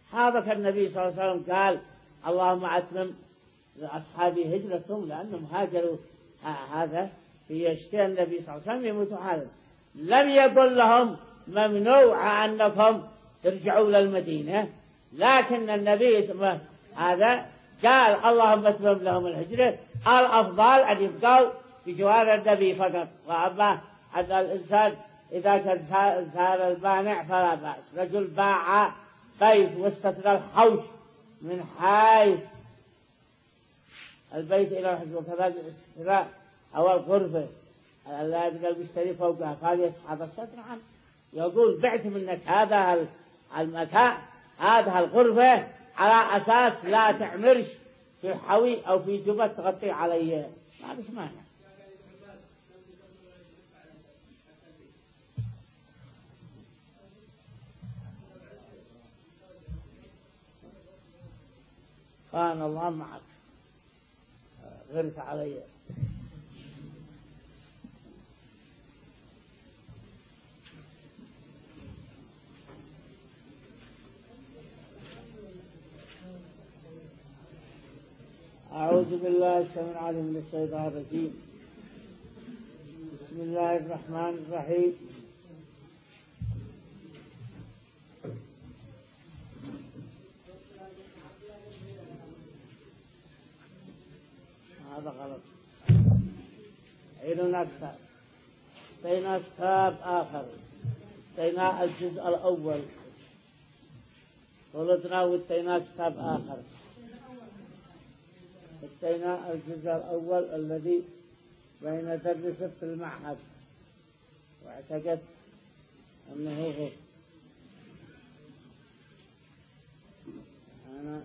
حابك النبي صلى الله عليه وسلم قال اللهم أتمم لأصحابي هجرتهم لأنهم هاجروا هذا في يشتي النبي صلى الله عليه وسلم يموتوا هذا. لم يقل لهم ممنوع أنكم ترجعوا للمدينة، لكن النبي هذا قال اللهم اتمم لهم الهجرة، الأفضل أن يبقوا بجوار النبي فقط. وأما أن الإنسان إذا كان زار البانع فلا بأس. رجل باع بيت واستثنى الحوش من حيث البيت إلى الحج، وكذلك الاستثناء أو الغرفة لا يبقى المشتري فوقها، قال يصحب الشط نعم، يقول بعت منك هذا المكان هذا الغرفة على أساس لا تعمرش في حوي أو في جبة تغطي عليه، ما بس مانع. كان الله معك غرت علي. أعوذ بالله السميع العليم من الشيطان الرجيم. بسم الله الرحمن الرحيم. هذا غلط. عيدنا كتاب بين كتاب آخر بين الجزء الأول ولدنا واتينا كتاب آخر اتينا الجزء الأول الذي بين درس في المعهد واعتقدت أنه هو أنا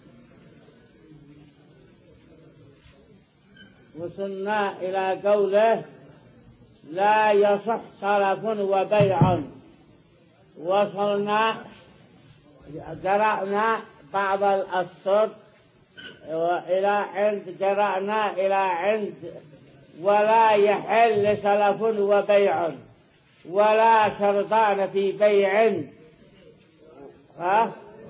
وصلنا إلى قوله لا يصح سلف وبيع. وصلنا قرأنا بعض الأسطر وإلى عند قرأنا إلى عند ولا يحل سلف وبيع ولا شرطان في بيع ها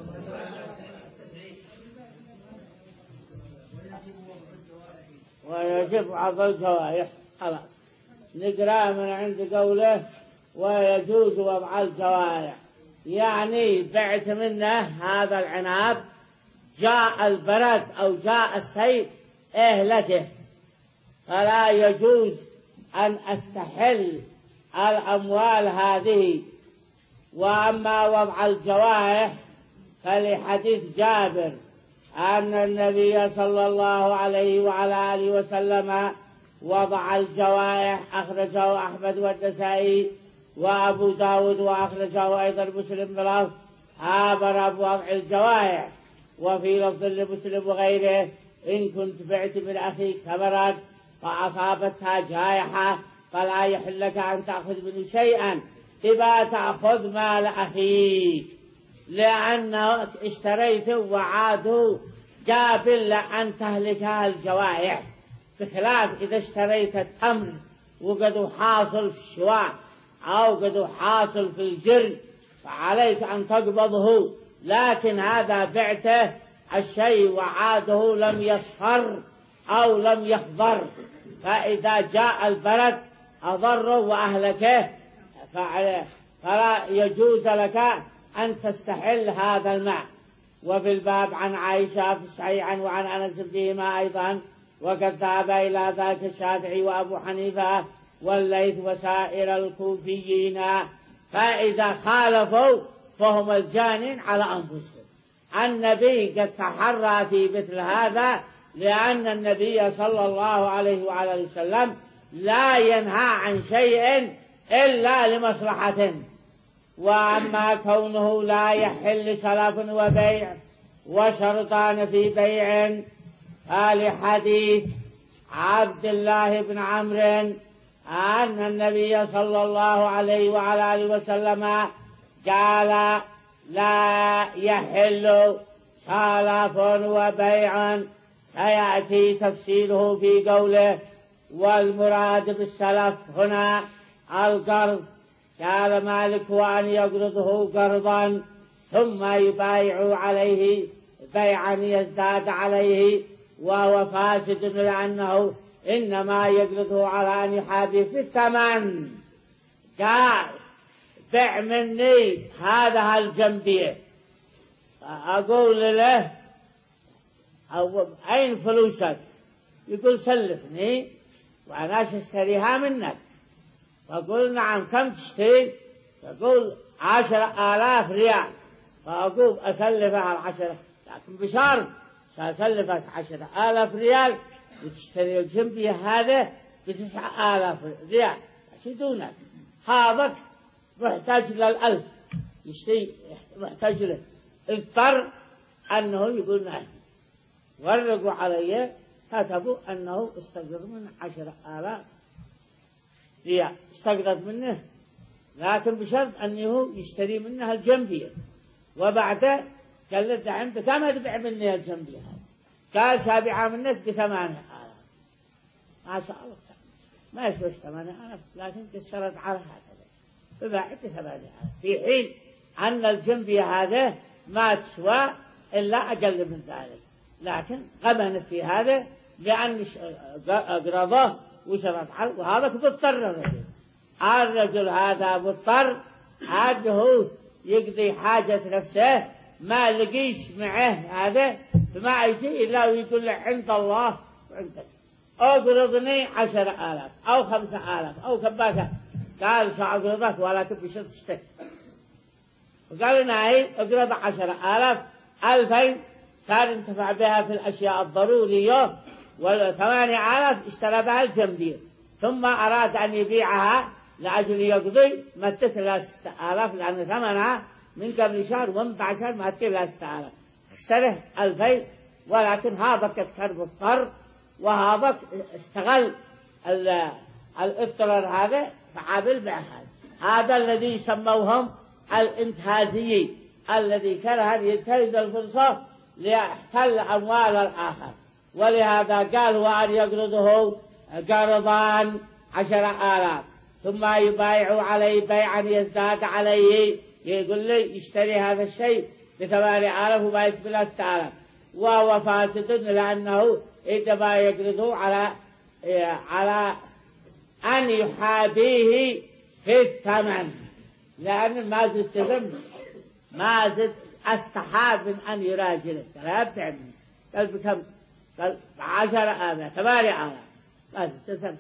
ويجب عضل الجوارح. خلاص نقرأ من عند قوله ويجوز وضع الجوارح، يعني بعت منه هذا العناب جاء البرد أو جاء السيل إهلكه، فلا يجوز أن أستحل الأموال هذه. وأما وضع الجوارح فلحديث جابر أن النبي صلى الله عليه وعلى آله وسلم وضع الجوارح، أخرجه أحمد والنسائي وأبو داود وأخرجه أيضا مسلم بلفظ عابر بوضع الجوارح. وفي لفظ لمسلم وغيره إن كنت بعت من أخيك ثمرا فأصابتها جائحة فلا يحل لك أن تأخذ منه شيئا إذا تأخذ مال أخيك، لأنه اشتريته وعاده قابل أن تهلكها الجوائح، بخلاف إذا اشتريت التمر وقد حاصل في الشواء أو قد حاصل في الجر فعليك أن تقبضه، لكن هذا بعته الشيء وعاده لم يصفر أو لم يخضر، فإذا جاء البرد أضره وأهلكه فلا يجوز لك أن تستحل هذا الماء. وفي الباب عن عائشة في الصحيح وعن أنس فيهما أيضا، وقد ذهب إلى ذلك الشافعي وأبو حنيفة والليث وسائر الكوفيين، فإذا خالفوا فهم الجانين على أنفسهم. النبي قد تحرى في مثل هذا، لأن النبي صلى الله عليه وعلى وسلم لا ينهى عن شيء إلا لمصلحة. وأما كونه لا يحل سلف وبيع وشرطان في بيع فلحديث عبد الله بن عمرو أن النبي صلى الله عليه وعلى آله وسلم قال لا يحل سلف وبيع، سيأتي تفصيله في قوله والمراد بالسلف هنا القرض. قال مالك وأن يقرضه قرضا ثم يبايع عليه بيعا يزداد عليه وهو فاسد لأنه إنما يقرضه على أن يحابي في الثمن. قال بع مني هذا الجنبية، أقول له أين فلوسك؟ يقول سلفني وأنا أشتريها منك. فأقول نعم كم تشتري؟ يقول عشر آلاف ريال. فأقول أسلفها العشرة، لكن بشرط سأسلفك عشرة آلاف ريال وتشتري الجنبية هذا بتسعة آلاف ريال دونك. هذاك محتاج للألف يشتري، محتاج له، اضطر أنه يقول نعم. ورقوا علي كتبوا أنه استقرض منه عشرة آلاف ريال، استقرض منه لكن بشرط أنه يشتري منها الجنبية. وبعده قال له دعم بكم تبيع مني الجنبية هذا؟ قال سابعة منك بثمانية آلاف. ما شاء الله ما يسوي ثمانية آلاف، لكن كسرت على هكذا فباع بثمانية آلاف، في حين أن الجنبية هذا ما تسوى إلا أقل من ذلك، لكن غبن في هذا لأن أقرضه وشرط على، وهذا مضطر الرجل. الرجل هذا مضطر، عاده يقضي حاجة نفسه، ما لقيش معه هذا فما يجي إلا ويقول له عند الله وعندك أقرضني عشر آلاف أو خمسة آلاف أو كباكة. قال سأقرضك ولكن بشرط تشتك. وقال نعم أقرض عشر آلاف، ألفين صار انتفع بها في الأشياء الضرورية، والثمانية آلاف اشترى بها الجنبية، ثم أراد أن يبيعها لأجل يقضي مدت لها ستة آلاف لأن ثمنها من قبل شهر ومن بعد شهر مدت لها ستة آلاف، اشترى ألفين. ولكن هذا كان مضطر، وهذا استغل الاضطرار هذا فعامل مع هذا. هذا الذي يسموهم الانتهازيين، الذي كره أن ينتهز الفرصة ليحتل أموال الآخر. ولهذا قال وأن يقرضه قرضان عشر آلاف ثم يبايع عليه بيعا يزداد عليه، يقول لي يشتري هذا الشيء بثمانية آلاف وما يسبل ستة آلاف، وهو فاسد لأنه إنما يقرضه على على أن يحابيه في الثمن، لأن ما زدت ما زدت أستحاب من أن يراجله. لا يبتع منه. قال بكم؟ قال عشر آلاف ثمانية آلاف ما زدت.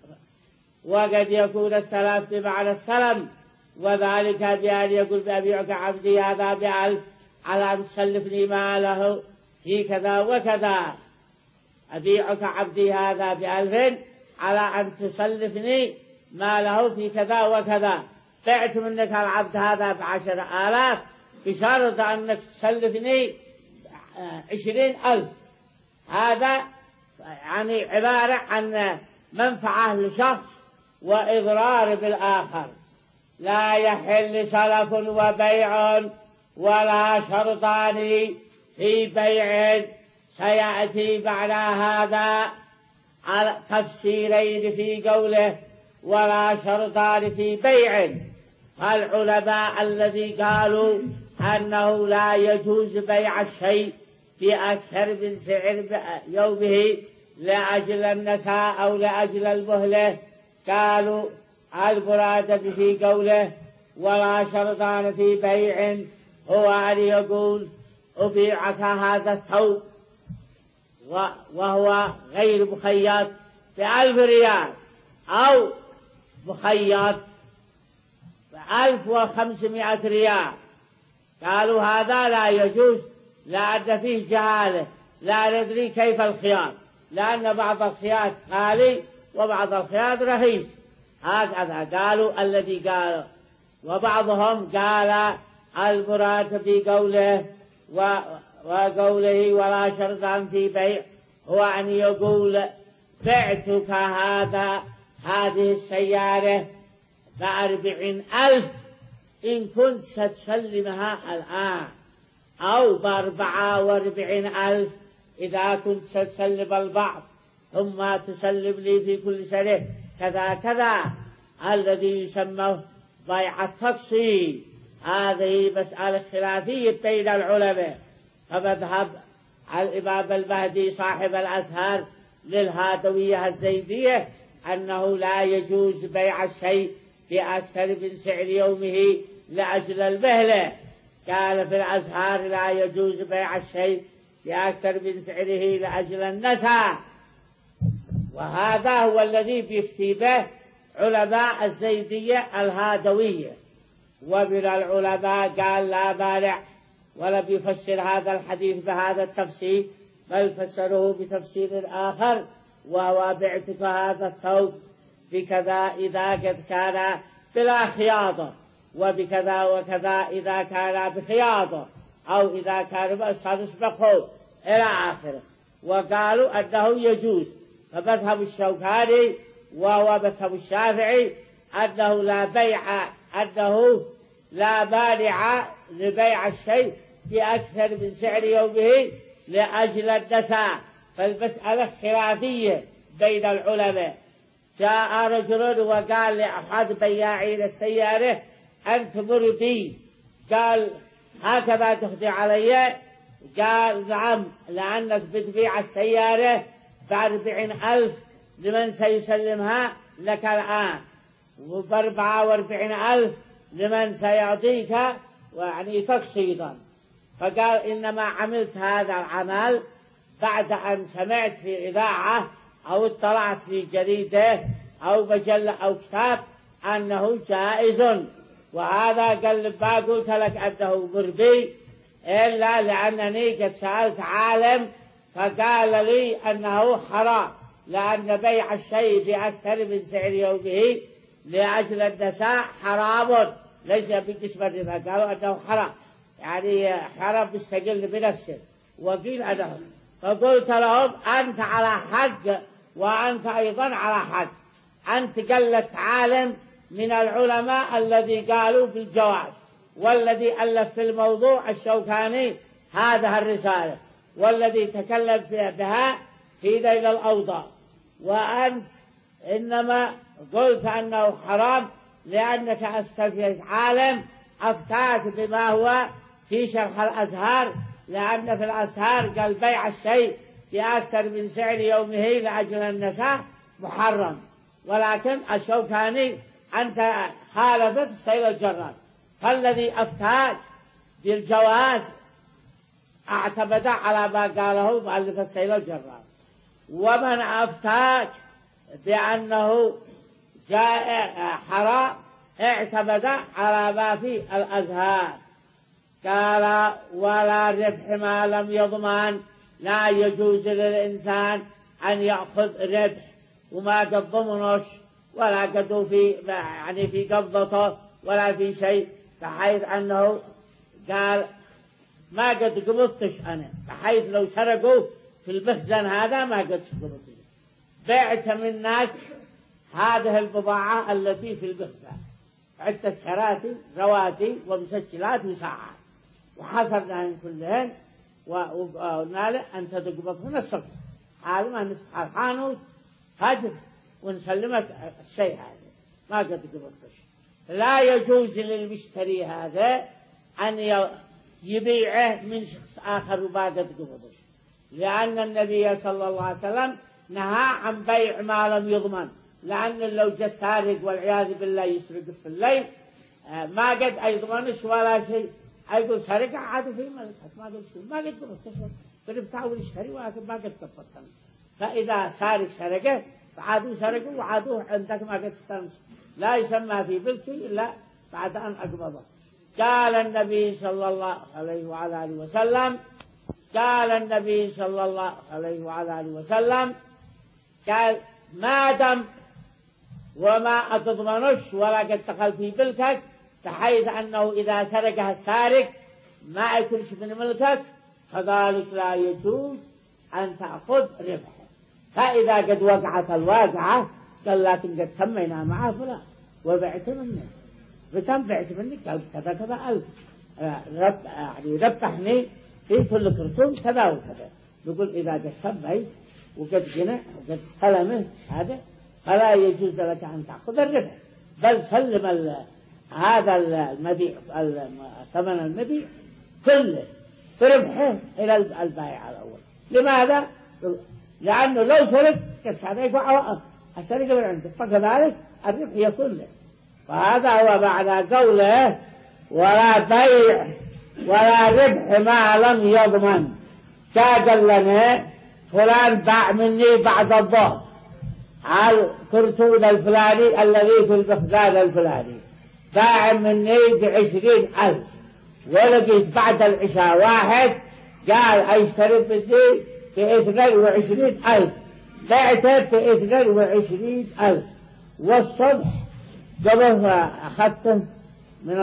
وقد يكون السلام بمعنى السلم، وذلك بأن يقول بأبيعك عبدي هذا بألف على أن تسلفني ماله في كذا وكذا. أبيعك عبدي هذا بألف على أن تسلفني ماله في كذا وكذا. بعت منك العبد هذا بعشر آلاف بشرط أنك تسلفني عشرين ألف. هذا يعني عبارة عن منفعة لشخص وإضرار بالآخر. لا يحل سلف وبيع ولا شرطان في بيع، سيأتي بعد هذا على تفسيرين في قوله ولا شرطان في بيع. فالعلماء الذي قالوا أنه لا يجوز بيع الشيء بأكثر من سعر يومه لأجل النساء أو لأجل المهلة، قالوا المراد في قوله ولا شرطان في بيع هو أن يقول أبيعك هذا الثوب وهو غير مخيط بألف ريال أو مخيط بألف وخمسمائة ريال. قالوا هذا لا يجوز لأن فيه جهالة، لا ندري كيف الخياط، لأن بعض الخياط غالي وبعض الخياط رخيص. هكذا قالوا الذي قال. وبعضهم قال المراد في قوله وقوله ولا شرطا في بيع هو أن يقول بعتك هذا هذه السيارة بأربعين ألف إن كنت ستسلمها الآن، أو بأربعة وأربعين ألف إذا كنت ستسلم البعض ثم تسلم لي في كل سنة كذا كذا، الذي يسمى بيع التقسيط. هذه مسألة خلافية بين العلماء. فمذهب الإمام المهدي صاحب الأزهر للهادوية الزيدية أنه لا يجوز بيع الشيء بأكثر من سعر يومه لأجل المهلة. قال في الأزهار لا يجوز بيع الشيء بأكثر من سعره لأجل النساء. وهذا هو الذي بيفتي به علماء الزيدية الهادوية. ومن العلماء قال لا مانع، ولا بيفسر هذا الحديث بهذا التفسير، بل فسره بتفسير آخر، وهو بعتق هذا الثوب بكذا إذا قد كان بلا خياطة، وبكذا وكذا إذا كان بخياطة، أو إذا كان بأسادس بقول إلى آخره. وقالوا أنه يجوز. فمذهب الشوكاني وهو مذهب الشافعي أنه لا بيع، أنه لا مانع لبيع الشيء بأكثر من سعر يومه لأجل النساء. فالمسألة خلافية بين العلماء. جاء رجل وقال لأحد بياعين السيارة أنت مرضي، قال هكذا تخدع علي؟ قال نعم، لأنك بتبيع السيارة بأربعين ألف لمن سيسلمها لك الآن، وبأربعة وأربعين ألف لمن سيعطيك يعني تقسيطا. فقال إنما عملت هذا العمل بعد أن سمعت في إذاعة أو اطلعت في جريدة أو مجلة أو كتاب أنه جائز، وهذا قال ما قلت لك أنه مربي إلا لأنني قد سألت عالم فقال لي أنه حرام، لأن بيع الشيء بأكثر من سعر يومه لأجل النساء حرام، ليس بالنسبة لما قالوا أنه حرام، يعني حرام مستقل بنفسه. وقيل أنه، فقلت لهم أنت على حق وأنت أيضا على حق. أنت قلت عالم من العلماء الذي قالوا بالجواز، والذي ألف في الموضوع الشوكاني هذه الرسالة، والذي تكلم بها في ليل الأوضاع. وأنت إنما قلت أنه حرام لأنك أستفيد عالم أفتاك بما هو في شرح الأزهار، لأن في الأزهار قال بيع الشيء بأكثر من سعر يومه لأجل النساء محرم. ولكن الشوكاني أنت خالفت السيل الجراد، فالذي أفتاك بالجواز اعتمد على ما قاله مؤلف السيل الجراد، ومن أفتاك بأنه جاء حرام اعتمد على ما في الأزهار. قال ولا ربح ما لم يضمن، لا يجوز للإنسان أن يأخذ ربح وما قد ضمنش ولا قد في يعني في قبضته ولا في شيء، بحيث أنه قال ما قد قبضتش أنا، بحيث لو سرقوا في المخزن هذا ما قد قبضتش، بعت منك هذه البضاعة التي في المخزن، عدة كراتي رواتي ومسجلات وساعات، وحصرناهن كلهن وقلنا له أنت تقبضهن الصبح، هذا ما نفتح الحانوت فجر ونسلمك الشيء هذا ما قد قبضتش. لا يجوز للمشتري هذا أن يبيعه من شخص آخر وما قد قبضش، لأن النبي صلى الله عليه وسلم نهى عن بيع ما لم يضمن، لأن لو جاء سارق والعياذ بالله يسرق في الليل ما قد يضمنش ولا شيء، أيقول سرق عاد في ملكك ما قد شيء ما قد قبضتش، فنفتحوا نشتري ولكن ما قد قبضتنا. فإذا سارق سرقه فعادوا سرقوا وعادوه عندك ما قد استلمت، لا يسمى في بلتي إلا بعد أن أقبضه. قال النبي صلى الله عليه وعلى آله وسلم قال النبي صلى الله عليه وعلى آله وسلم قال ما دم وما أتضمنش ولا قد دخل في ملكك، بحيث أنه إذا سرقها السارق ما يكونش من ملكك، فذلك لا يجوز أن تأخذ ربحه. فإذا قد وقعت الواقعة قال لكن قد سمينا معه فلان وبعت منه، بكم بعت منك؟ قال كذا كذا ألف، رب يعني ربحني في كل كرتون كذا وكذا. نقول إذا قد سميت وقد جنى وقد استلمه هذا فلا يجوز لك أن تأخذ الربح، بل سلم هذا المبيع ثمن المبيع كله بربحه إلى البائع الأول. لماذا؟ لأنه لو سرق كيف هذا يقع السرقة من عنده، فكذلك الربح يكون له. فهذا هو معنى قوله ولا بيع ولا ربح ما لم يضمن. قال لنا فلان باع مني بعد الظهر على الكرتون الفلاني الذي في المخزن الفلاني، باع مني بعشرين ألف، ولقيت بعد العشاء واحد قال أشتري مني باثنين وعشرين ألف، بعته باثنين وعشرين ألف، والصبح قبل أخذته من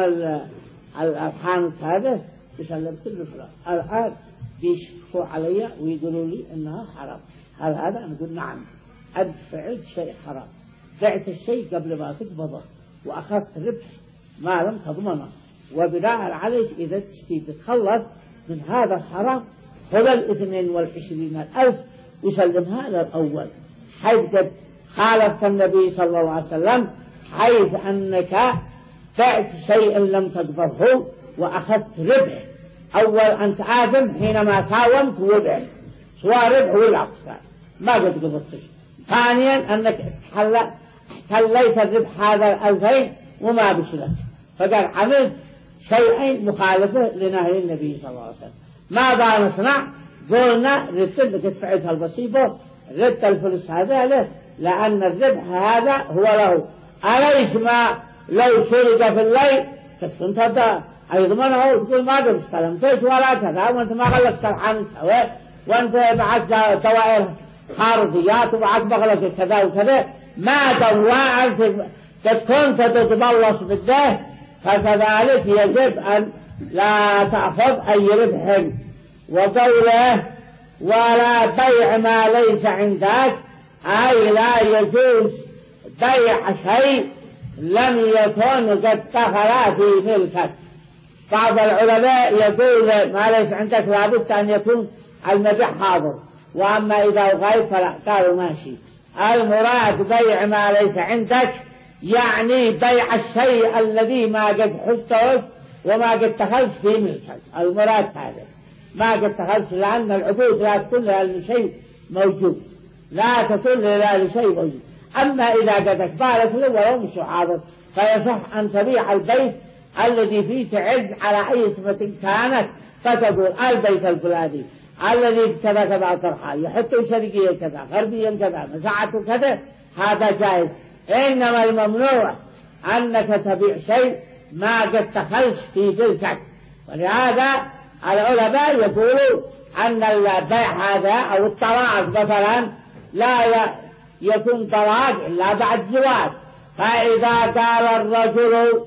الحانوت هذا وسلمت له فلان، الآن بيشكوا علي ويقولوا لي إنها حرام. هل هذا؟ نقول نعم، أنت فعلت شيء حرام، بعت الشيء قبل ما تقبضه وأخذت ربح ما لم تضمنه، وبناء عليك إذا تشتي تتخلص من هذا الحرام خذ الاثنين والعشرين ألف وسلم هذا الأول، حيث قد خالف النبي صلى الله عليه وسلم حيث أنك بعت شيء لم تقبضه وأخذت ربح. أول أنت آدم حينما ساومت وبعت سواء ربح ولا خسارة ما قد قبضتش. ثانيا أنك استحل احتليت الربح هذا الألفين وما بشلت، فقال عملت شيئين مخالفة لنهي النبي صلى الله عليه وسلم. ماذا نصنع؟ قلنا ردت لك دفعتها البسيطة، ردت الفلوس هذا له، لأن الربح هذا هو له. أليس ما لو سرق في الليل كنت هذا أيضمنه وتقول ما قد استلمتش ولا كذا، وانت ما غلق سرحان سوى، وانت معك دوائر خارجيات ومعك مغلق كذا وكذا، ما دواء تكون تتبلص بالده، فكذلك يجب أن لا تأخذ أي ربح. وقوله ولا بيع ما ليس عندك، أي لا يجوز بيع شيء لم يكن قد دخل في ملكك. بعض العلماء يقول ما ليس عندك لابد أن يكون المبيع حاضر، وأما إذا غيب فلا، قالوا ماشي. المراد بيع ما ليس عندك يعني بيع الشيء الذي ما قد حزته وما قد دخلت في ملكك، المراد هذا ما قد دخلت، لأن العقود لا تكون لها لشيء موجود، لا تكون لها لشيء موجود. أما إذا قد أكبرت له ولو مش حاضر فيصح أن تبيع البيت الذي فيه تعز على أي صفة كانت، فتقول البيت الفلاني الذي كذا كذا طرحا يحطوا شرقيا كذا غربيا كذا مساعته كذا، هذا جائز. إنما الممنوع أنك تبيع شيء ما قد دخلت في ملكك. ولهذا العلماء يقولوا أن البيع هذا أو الطلاق مثلا لا يكون طلاق إلا بعد زواج. فإذا قال الرجل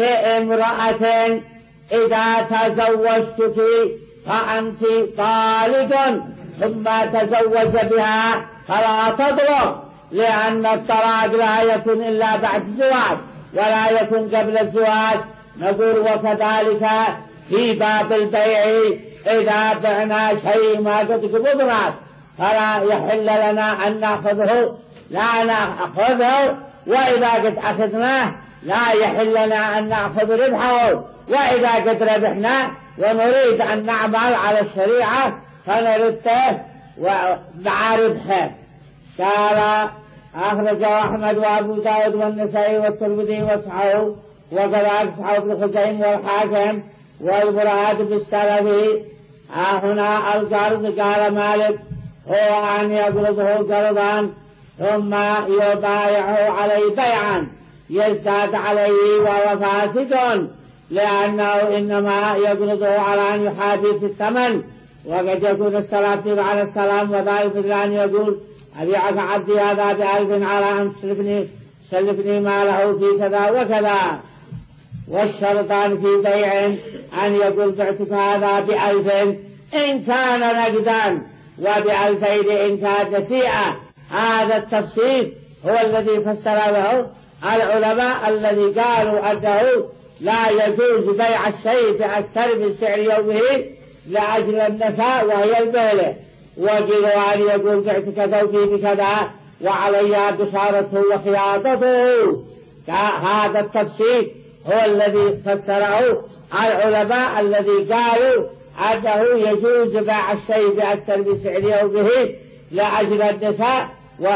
لامرأة إذا تزوجتك فأنت طالق ثم تزوج بها فلا تضرب، لأن الطلاق لا يكون إلا بعد الزواج ولا يكون قبل الزواج. نقول وكذلك في باب البيع إذا بعنا شيء ما قد قبضنا فلا يحل لنا أن نأخذه، لا نأخذه، وإذا قد أخذناه لا يحل لنا أن نأخذ ربحه، وإذا قد ربحنا ونريد أن نعمل على الشريعة فنرده مع ربحه. قال أخرجه أحمد وأبو داود والنسائي والترمذي وصححه، وكذلك صححه ابن خزيمة والحاكم والمراد بالسلف. هنا القرض قال مالك هو أن يقرضه قرضا ثم يبايعه عليه بيعا يزداد عليه وهو فاسد، لأنه إنما يقرضه على أن يحادي في الثمن، وقد يكون السلام على السلام، وذلك بأن يقول أبيعك عبدي هذا بألف على أن تسلفني سلفني ماله في كذا وكذا. والشرطان في بيع أن يقول بعتك هذا بألف إن كان نقدا وبألفين إن كان نسيئا. هذا التفسير هو الذي فسر له العلماء الذي قالوا أنه لا يجوز بيع الشيء بأكثر من سعر يومه لأجل النساء وهي البيلة، وقالوا أن يقول بعتك زوجي بكذا وعلي بشارته وخياطته. هذا التفسير هو الذي فسره العلماء الذي قالوا أنه يجوز بيع الشيء بأكثر بسعره به لأجل النساء،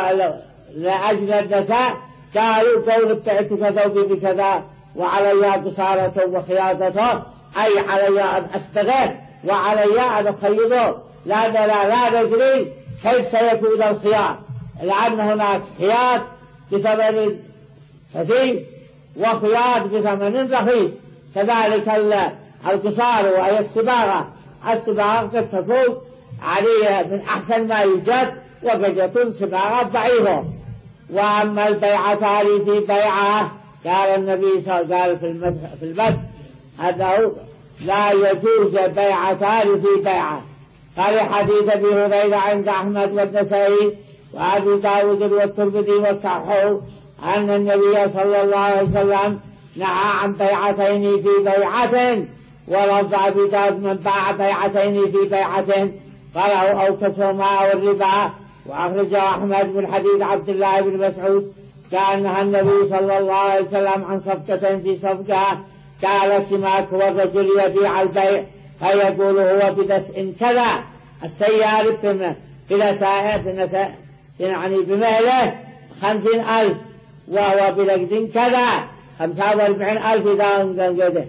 ولأجل النساء قالوا قول ابتعت كذا بكذا وعلي قصارته وخياطته، أي علي أن أستغل وعلي أن أخيضه، لا لا لا ندري كيف سيكون الخيار، لأن هناك خيار بثمن كثير وخيار بثمن رخيص. كذلك القصار وهي الصباغة، الصباغة قد تكون عليها من أحسن ما يوجد وقد يكون صباغة ضعيفة. وأما البيعتان في بيعة قال النبي صلى الله عليه وسلم في المد أنه لا يجوز بيعتان في بيعة. قال حديث أبي هريرة عند أحمد والنسائي وأبي داود والترمذي والصحيح أن النبي صلى الله عليه وسلم نهى عن بيعتين في بيعة، ولفظ أبي داود من باع بيعتين في بيعة فله أو كسرهما أو الربا. وأخرجه أحمد من حديث عبد الله بن مسعود كان نهى النبي صلى الله عليه وسلم عن صفقة في صفقة، قال سماك والرجل يبيع البيع فيقول هو بدسء كذا السيارة بنساء يعني بمهله خمسين ألف وهو بلقد كذا خمسة واربعين ألف دان،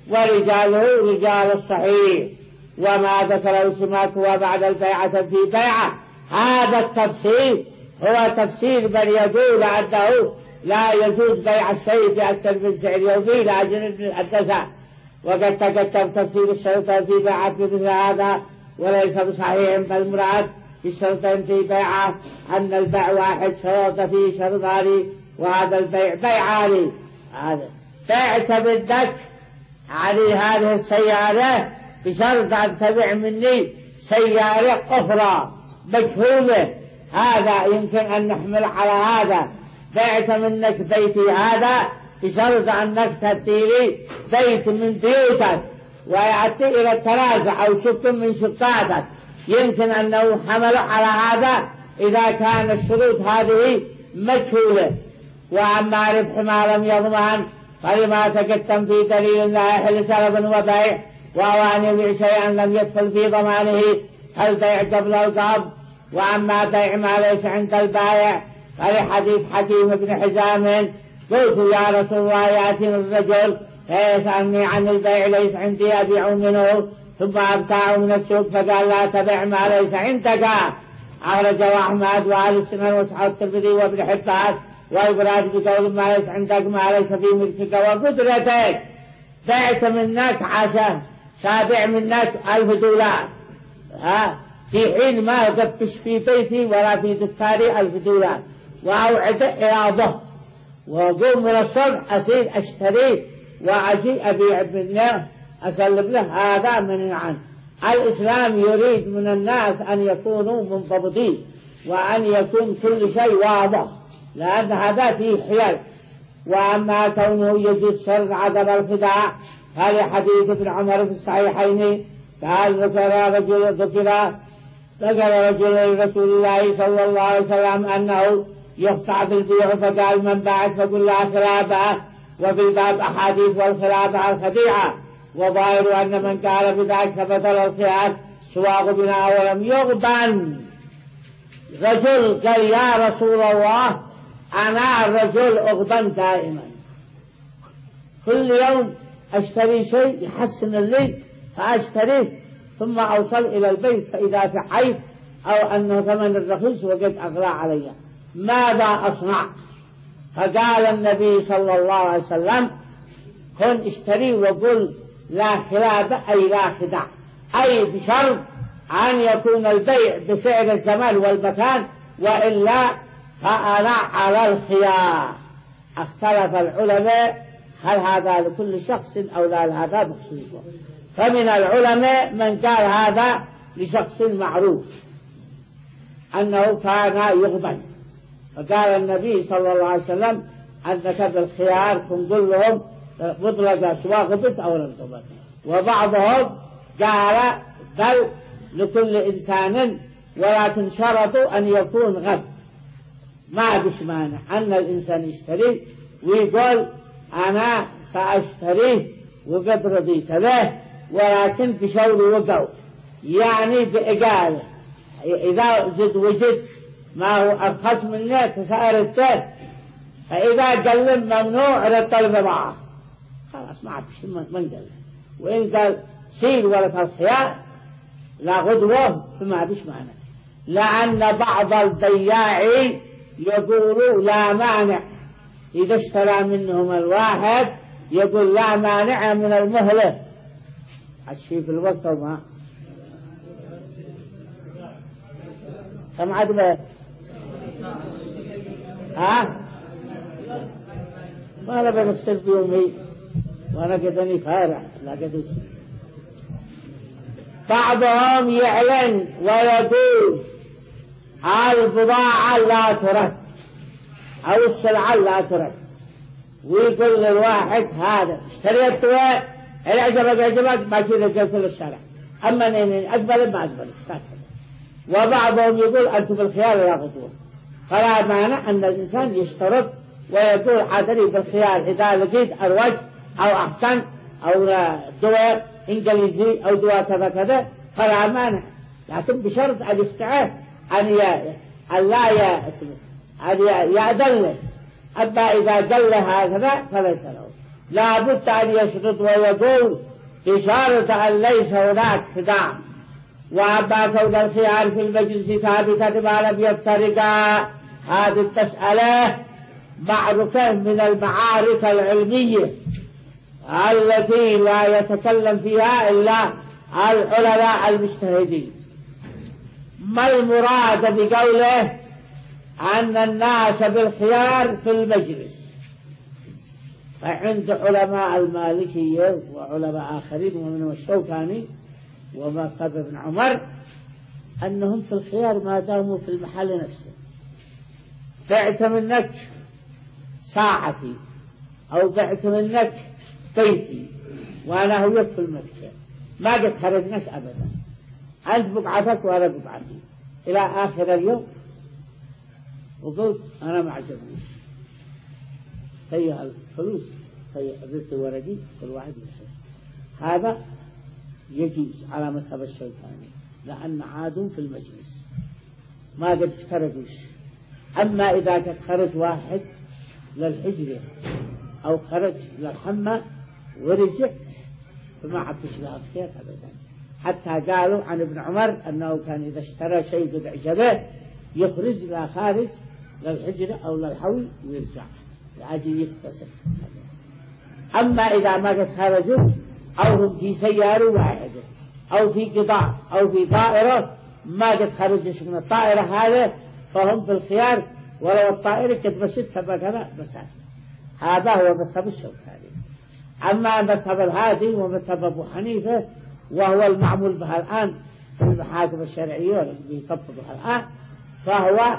ورجاله رجال الصحيح. وما ذكره سماك هو بعد البيعة في بيعة. هذا التفصيل هو تفصيل بل يقول أنه لا يجوز بيع الشيء بأكثر من سعر يومي لأجل الدساء. وقد تقدم تفصيل الشرطين في بيعة مثل هذا وليس بصحيح، بل مراد في الشرطين في بيعة أن البيع واحد شرط فيه شرطان وهذا البيع بيعان. هذا بعت منك علي هذه السيارة بشرط أن تبيع مني سيارة أخرى مجهولة، هذا يمكن أن نحمل على هذا. بعت منك بيتي هذا بشرط أنك تأتيني بيت من بيوتك ويأتي إلى التراجع أو شق من شقاتك، يمكن أنه حمل على هذا إذا كان الشروط هذه مجهولة. وأما ربح ما لم يضمن فلما تقدم في دليل لا يحل سلبا وبيع، وهو أن يبيع شيئا لم يدخل في ضمانه فالبيع قبل القبض. وأما بيع ما ليس عند البائع فلحديث حكيم بن حزام قلت يا رسول الله يأتيني الرجل فيسألني عن البيع ليس عندي أبيع منه ثم أبتاع من السوق، فقال لا تبيع ما ليس عندك. أخرجه أحمد وأهل السنن وأصحاب الترمذي وابن حبان. والمراد بقول ما ليس عندك ما ليس في ملكك وقدرتك. بعت منك عشان سابع منك ألف دولار ها في حين ما أقفش في بيتي ولا في دكاري ألف دولار، وأوعد إلى ظهر وأقوم من الصبح أصير أشتري وأجي أبيع منه أسلم له، هذا من عنه. الإسلام يريد من الناس أن يكونوا منضبطين وأن يكون كل شيء واضح، لأن هذا فيه حيل. وأما كونه يجوز شرط عدم الخداع هذا حديث ابن عمر في الصحيحين قال ذكر رجل ذكر ذكر رجل لرسول الله صلى الله عليه وسلم أنه يخدع بالبيع فقال من باعت فقل لا خلافه. وفي الباب أحاديث والخلافة الخديعة، وظاهر أن من قال بذلك فبطل الخيار سواق بنا ولم يغبن. رجل قال يا رسول الله أنا الرجل أغبن دائما، كل يوم أشتري شيء يحسن لي فأشتريه ثم أوصل إلى البيت فإذا في عيب أو أنه ثمن الرخيص وقد أغلى علي، ماذا أصنع؟ فقال النبي صلى الله عليه وسلم كن اشتري وقل لا خلاف أي لا خداع، أي بشرط أن يكون البيع بسعر الزمان والمكان، وإلا فأنا على الخيار. اختلف العلماء هل هذا لكل شخص أو لا هذا بخصوصه، فمن العلماء من قال هذا لشخص معروف أنه كان يغبن، فقال النبي صلى الله عليه وسلم أنك بالخيار تنقل لهم مطلق سواء غبت أو لم تغبت. وبعضهم قال بل لكل إنسان ولكن شرطوا أن يكون غب، ما بش مانع أن الإنسان يشتري ويقول أنا سأشتريه وقد رضيت له، ولكن بشور وقو، يعني بإقالة. إذا زد وجد ما هو أرخص منه فسأرته، فإذا قال ممنوع رد البضاعة خلاص ما عاد شيء من قال. وإن قال سيل ولا الخيار لا غدوه فما بش معنى، لأن بعض البياع يقولوا لا مانع إذا اشترى منهم الواحد، يقول لا مانع من المهلة الشيء في الوقت وما كم عدله ها ما لا بنفسر بيومي وانا قدني فارح لا قدس. بعضهم يعلن ويقول البضاعة لا ترد او السلعة لا ترد، ويقول للواحد هذا اشتريت العجبك عجبك ما كذا قلت للشارع، اما اني اقبل ما اقبل. وبعضهم يقول انتم بالخيار لا غدوه، فلا مانع ان الانسان يشترط ويقول عادني بالخيار اذا لقيت اروج او احسن او دواء انجليزي او دواء كذا كذا فلا مانع، لكن بشرط ان يفتعه ان لا يأذن له. أما إذا قل هكذا فليس له، لا بد أن يشرط ويقول إشارة أن ليس هناك خداع. وأما كون الخيار في المجلس ثابتا ما لم يفترقا، هذه المسألة معركة من المعارك العلمية التي لا يتكلم فيها إلا العلماء المجتهدين. ما المراد بقوله أن الناس بالخيار في المجلس؟ فعند علماء المالكية وعلماء آخرين ومنهم الشوكاني ومذهب ابن عمر أنهم في الخيار ما داموا في المحل نفسه. بعت منك ساعتي أو بعت منك بيتي وأنا هويت في المتكة، ما قد خرجناش أبدا، أنت بقعتك وأنا بقعتي إلى آخر اليوم، وقلت أنا ما عجبني هي الفلوس هي قبلت ورقي كل واحد يشوف. هذا يجوز على مذهب الشوكاني لأن عادوا في المجلس ما قد افترقوش. أما إذا قد خرج واحد للحجرة أو خرج للحمى ورجع فما عبش لها الخير أبدا. حتى قالوا عن ابن عمر أنه كان إذا اشترى شيء قد أعجبه يخرج لا خارج للحجرة أو للحوي ويرجع لأجل يكتسب. أما إذا ما قد خرجوا أو هم في سيارة واحدة أو في قطاع أو في طائرة ما قد خرجش من الطائرة هذا فهم في الخيار، ولو الطائرة قد مشت كما كان مسافة. هذا هو مذهب الشوكاني. أما مذهب الهادي ومذهب أبو حنيفة وهو المعمول بها الآن في المحاكم الشرعية التي يطبقها الآن، فهو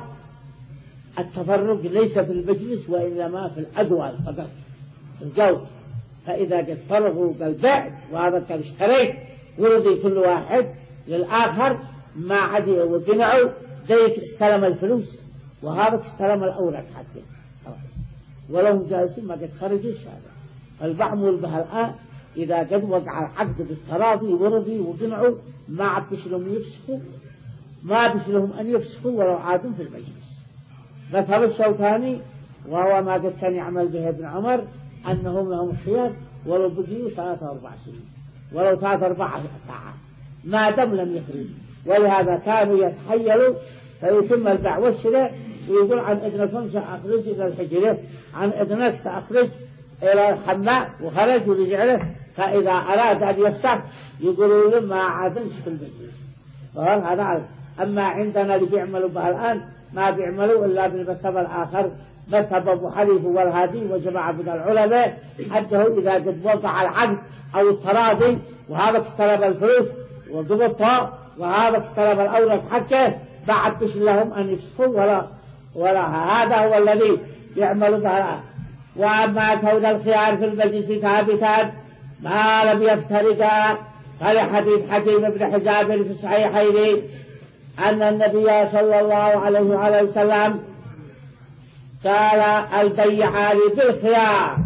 التفرق ليس في المجلس وإنما في الأدوال فقط في الجو. فإذا قد فرغوا قال بعت وهذا كان اشتريت ورضي كل واحد للآخر ما عدي وقنعوا ذيك استلم الفلوس وهذا استلم الأوراق حقه خلاص، ولو جالسين ما قد خرجوا هذا. فالمعمول بها الآن إذا قد وقع العقد بالتراضي ورضي وقنعوا ما عبش لهم يفسخوا، ما بش لهم أن يفسخوا ولو عادوا في المجلس. مذهب الشوكاني وهو ما قد كان يعمل به ابن عمر أنهم لهم خيار ولو بقيوا ثلاثة أربع سنين ولو ثلاثة أربع ساعات ما دام لم يخرج. ولهذا كانوا يتحيلوا فيتم البيع والشراء ويقول عن ابنكم سأخرج إلى الحجرة، عن ابنك سأخرج إلى الحماء وخرج ورجع له. فإذا أراد أن يفسخ يقولوا له ما عادنش في المجلس. هذا. أما عندنا اللي بيعملوا بها الآن ما بيعملوا إلا بالمذهب الآخر مذهب أبو حنيفة والهادي وجماعة من العلماء أنه إذا قد وقع العقد أو التراضي وهذا استلم الفلوس وضبطها وهذا استلم الأوراق حقه ما عبش لهم أن يفسخوا ولا ولا هذا هو الذي يعمل بها. وأما كون الخيار في المجلس ثابتا ما لم يفترقا فلحديث حكيم بن حزام في الصحيحين أن النبي صلى الله عليه وآله وسلم قال البيعان بالخيار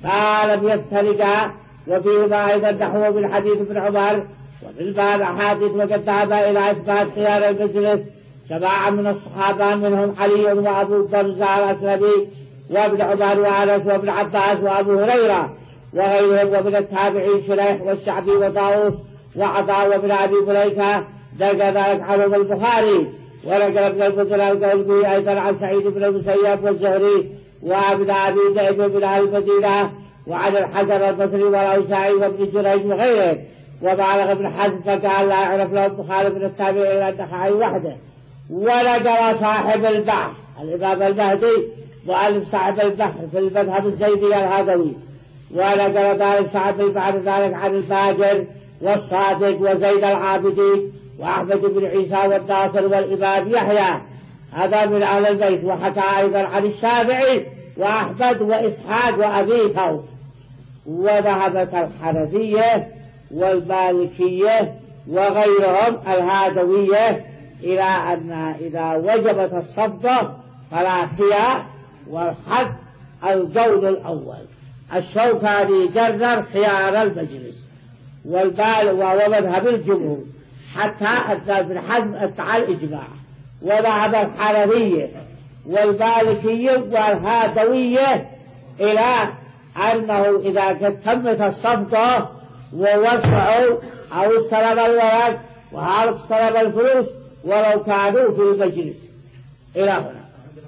فلم يفترقا. وفيه أيضا نحوه بالحديث ابن عمر. وفي الباب أحاديث وقد ذهب إلى إثبات خيار المجلس جماعة من الصحابة منهم علي وأبو الدرداء الأسلمي وابن عمر وأنس وابن عباس وأبو هريرة وغيرهم، ومن التابعين شريح والشعبي وطاووس وعطاء وابن أبي مليكة ذكر ذلك عنهم البخاري. ونقل ابن البطل القول به أيضا عن سعيد بن المسيب والزهري وابن أبي ذئب بن أهل المدينة وعن الحجر البصري والأوزاعي وابن جريج وغيره. وبالغ ابن حزم فقال لا يعرف له البخاري من التابعين النخعي وحده. ونقل صاحب البحر الإمام المهدي مؤلف صاحب البحر في المذهب الزيدي الهدوي، ونقل ذلك صاحب البحر ذلك عن الفاجر والصادق وزيد العابدي وأحمد بن عيسى والناصر والإمام يحيى، هذا من أهل البيت. وحكى أيضا عن الشافعي وأحمد وإسحاق وأبي ثور. وذهبت الحنفية والمالكية وغيرهم الهادوية إلى أن إذا وجبت الصفقة فلا خيار والحد القول الأول. الشوكاني قرر خيار المجلس والبال ومذهب الجمهور حتى أتى ابن حزم ادعى الإجماع. وذهب الحنفية والمالكية والهادوية إلى أنه إذا قد تمت الصفقة ووسعوا أو استلم الولد وهذا استلم الفلوس ولو كانوا في المجلس إلى هنا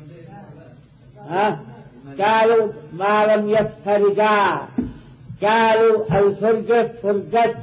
ها قالوا ما لم يفترقا. قالوا الفرقة فرقة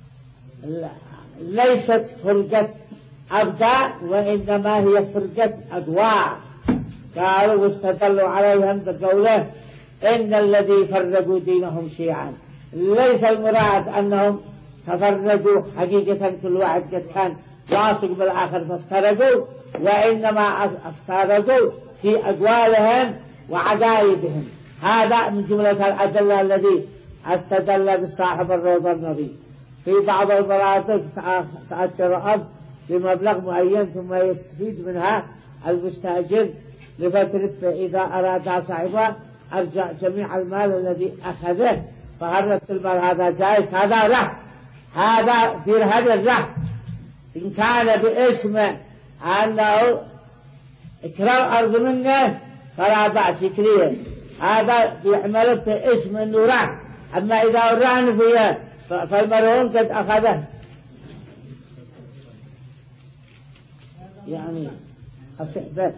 ليست فرقة أبداء وإنما هي فرقة أدواء. قالوا واستدلوا عليهم بقوله إن الذي فرقوا دينهم شيعا. ليس المراد أنهم تفرقوا حقيقة، كل واحد قد كان واثق بالآخر فافترقوا، وإنما افترقوا في أقوالهم وعقائدهم. هذا من جملة الأدلة الذي استدل بالصاحب الروض النبي. في بعض المناطق تأثر أب بمبلغ معين ثم يستفيد منها المستأجر لفترة، فإذا أراد صاحبه أرجع جميع المال الذي أخذه، فهرت المال هذا جائز؟ هذا له، هذا في هذا له. إن كان باسم أنه إكرار أرض منه فلا بأس يكريه، هذا يعمل باسم أنه رهن. أما إذا الرهن فيه فالمرهون قد أخذه، يعني أصح به.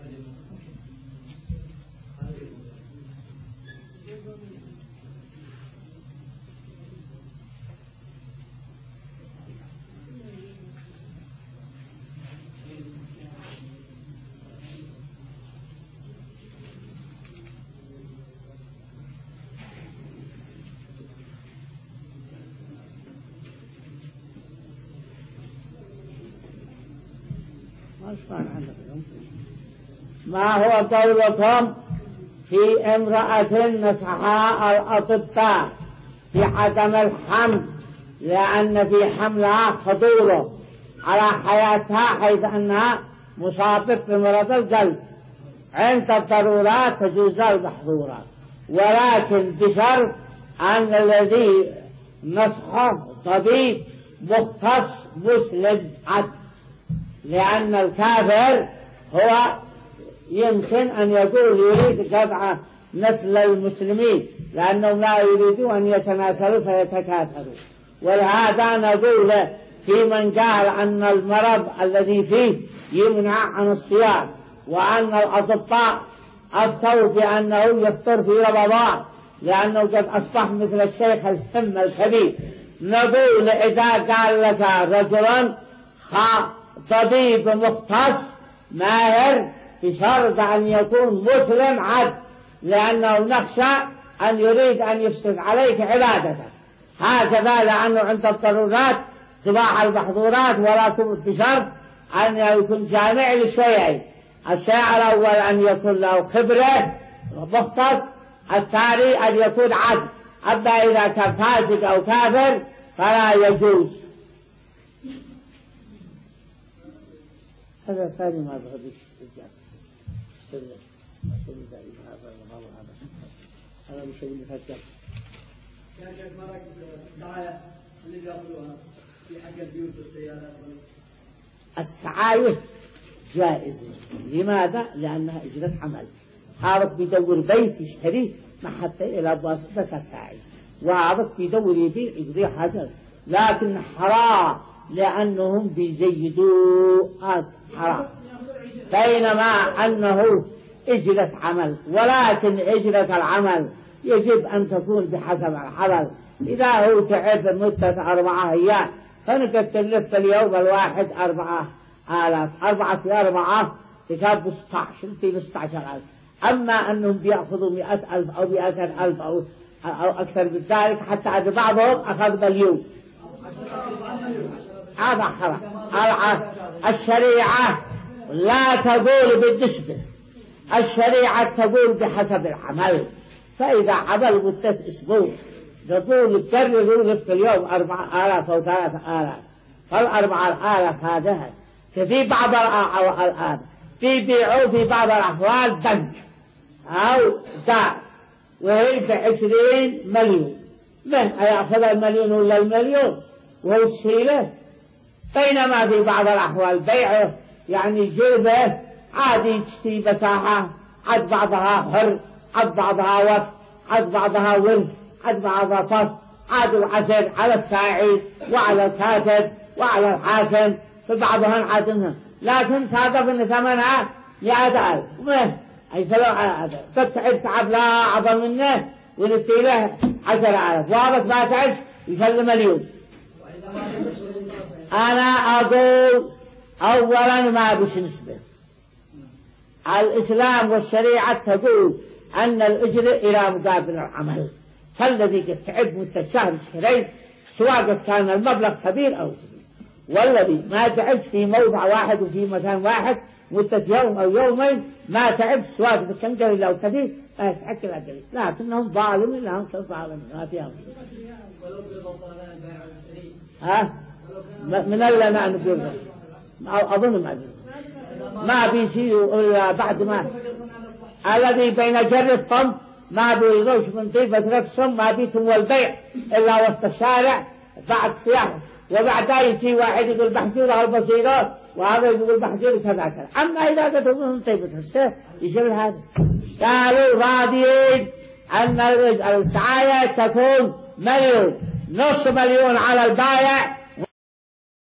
ما هو قولكم في امرأة نصحها الأطباء في عدم الحمل لأن في حملها خطورة على حياتها حيث أنها مصابة بمرض القلب؟ عند الضرورات تجوز المحظورات، ولكن بشرط أن الذي نصحه طبيب مختص مسلم عدل، لأن الكافر هو يمكن أن يقول يريد قطع نسل المسلمين لأنهم لا يريدون أن يتناسلوا فيتكاثروا. ولهذا نقول في من قال أن المرض الذي فيه يمنع عن الصيام، وأن الأطباء أفتوا بأنه يفطر في رمضان لأنه قد أصبح مثل الشيخ الهم الكبير. نقول إذا قال لك رجل طبيب مختص ماهر بشرط أن يكون مسلم عدل، لأنه نخشى أن يريد أن يفسد عليك عبادتك، هكذا لأنه عند الضرورات تباح المحظورات، ولكن بشرط أن يكون جامع لشيئين: الشيء الأول أن يكون له خبرة مختص، الثاني أن يكون عدل. أما إذا كان فاسق أو كافر فلا يجوز. هذا الثاني ما بغضيش هذا مش المسجل. يا شيخ مرق السعاية اللي يأخذوها في حق البيوت والسيارات. السعاية جائزة. لماذا؟ لأنها إجرة عمل. عارف بيدور بيت يشتريه ما حتى إلى بواسطة ساعي، وعارف بيدور يبيع يبيع حجر، لكن حرام لأنهم بيزيدوا حرام. بينما أنه إجرة عمل، ولكن إجرة العمل يجب أن تكون بحسب الحلال. إذا هو تعب مدة أربعة أيام فنقدر تلف اليوم الواحد أربعة آلاف، أربعة في أربعة تكاب ستة عشر في ستة عشر ألف. أما أنهم بيأخذوا مئة ألف أو مئة ألف أو, أو أكثر من ذلك، حتى عند بعضهم أخذ مليون. هذا حرام. الشريعة لا تقول بالنسبة، الشريعة تقول بحسب العمل. فإذا عمل مدة أسبوع نقول كرروا في اليوم أربعة آلاف أو ثلاثة آلاف، فالأربعة آلاف هذا في بعض الآن بيبيعوا في بعض الأحوال بنك أو دار وهي بعشرين مليون، من هيأخذ المليون ولا المليون وهو الشيلة. بينما في بعض الأحوال بيعه يعني جيبه عادي تشتري مساحة، عد بعضها حر، عد بعضها وقت، عد بعضها ورد، عد بعضها فصل، عاد العسل على الساعي وعلى الكاتب وعلى الحاكم، فبعضهم عادنها، لكن صادف ان ثمنها مئة ألف. ومن أي سلو على هذا تتعب تعب لا أعظم منه ونتيله عشر ألف، وابد ما تعبش يسلم مليون. أنا أقول أولا ما بش نسبة. الإسلام والشريعة تقول أن الأجر إلى مقابل العمل، فالذي قد تعب مدة شهر شهرين سواء كان المبلغ كبير أو كبير، والذي ما تعب في موضع واحد وفي مكان واحد مدة يوم أو يومين ما تعب سواء كان قليل أو كثير ما يسعك إلا قليل، لكنهم ظالمين لهم كالظالمين ما فيها ها من اللي ما نقول أظن ما بي ما بيصيروا إلا بعد ما الذي بين جر الطم ما بيروش من طيبة نفسهم، ما بيتم والبيع إلا وسط الشارع بعد سياحة، وبعد يجي واحد يقول بحجوره البصيرات وهذا يقول بحجوره كذا كذا. أما إذا قدروا من طيبة السيف يشبه هذا. قالوا راضيين أن السعاية تكون مليون، نص مليون على البايع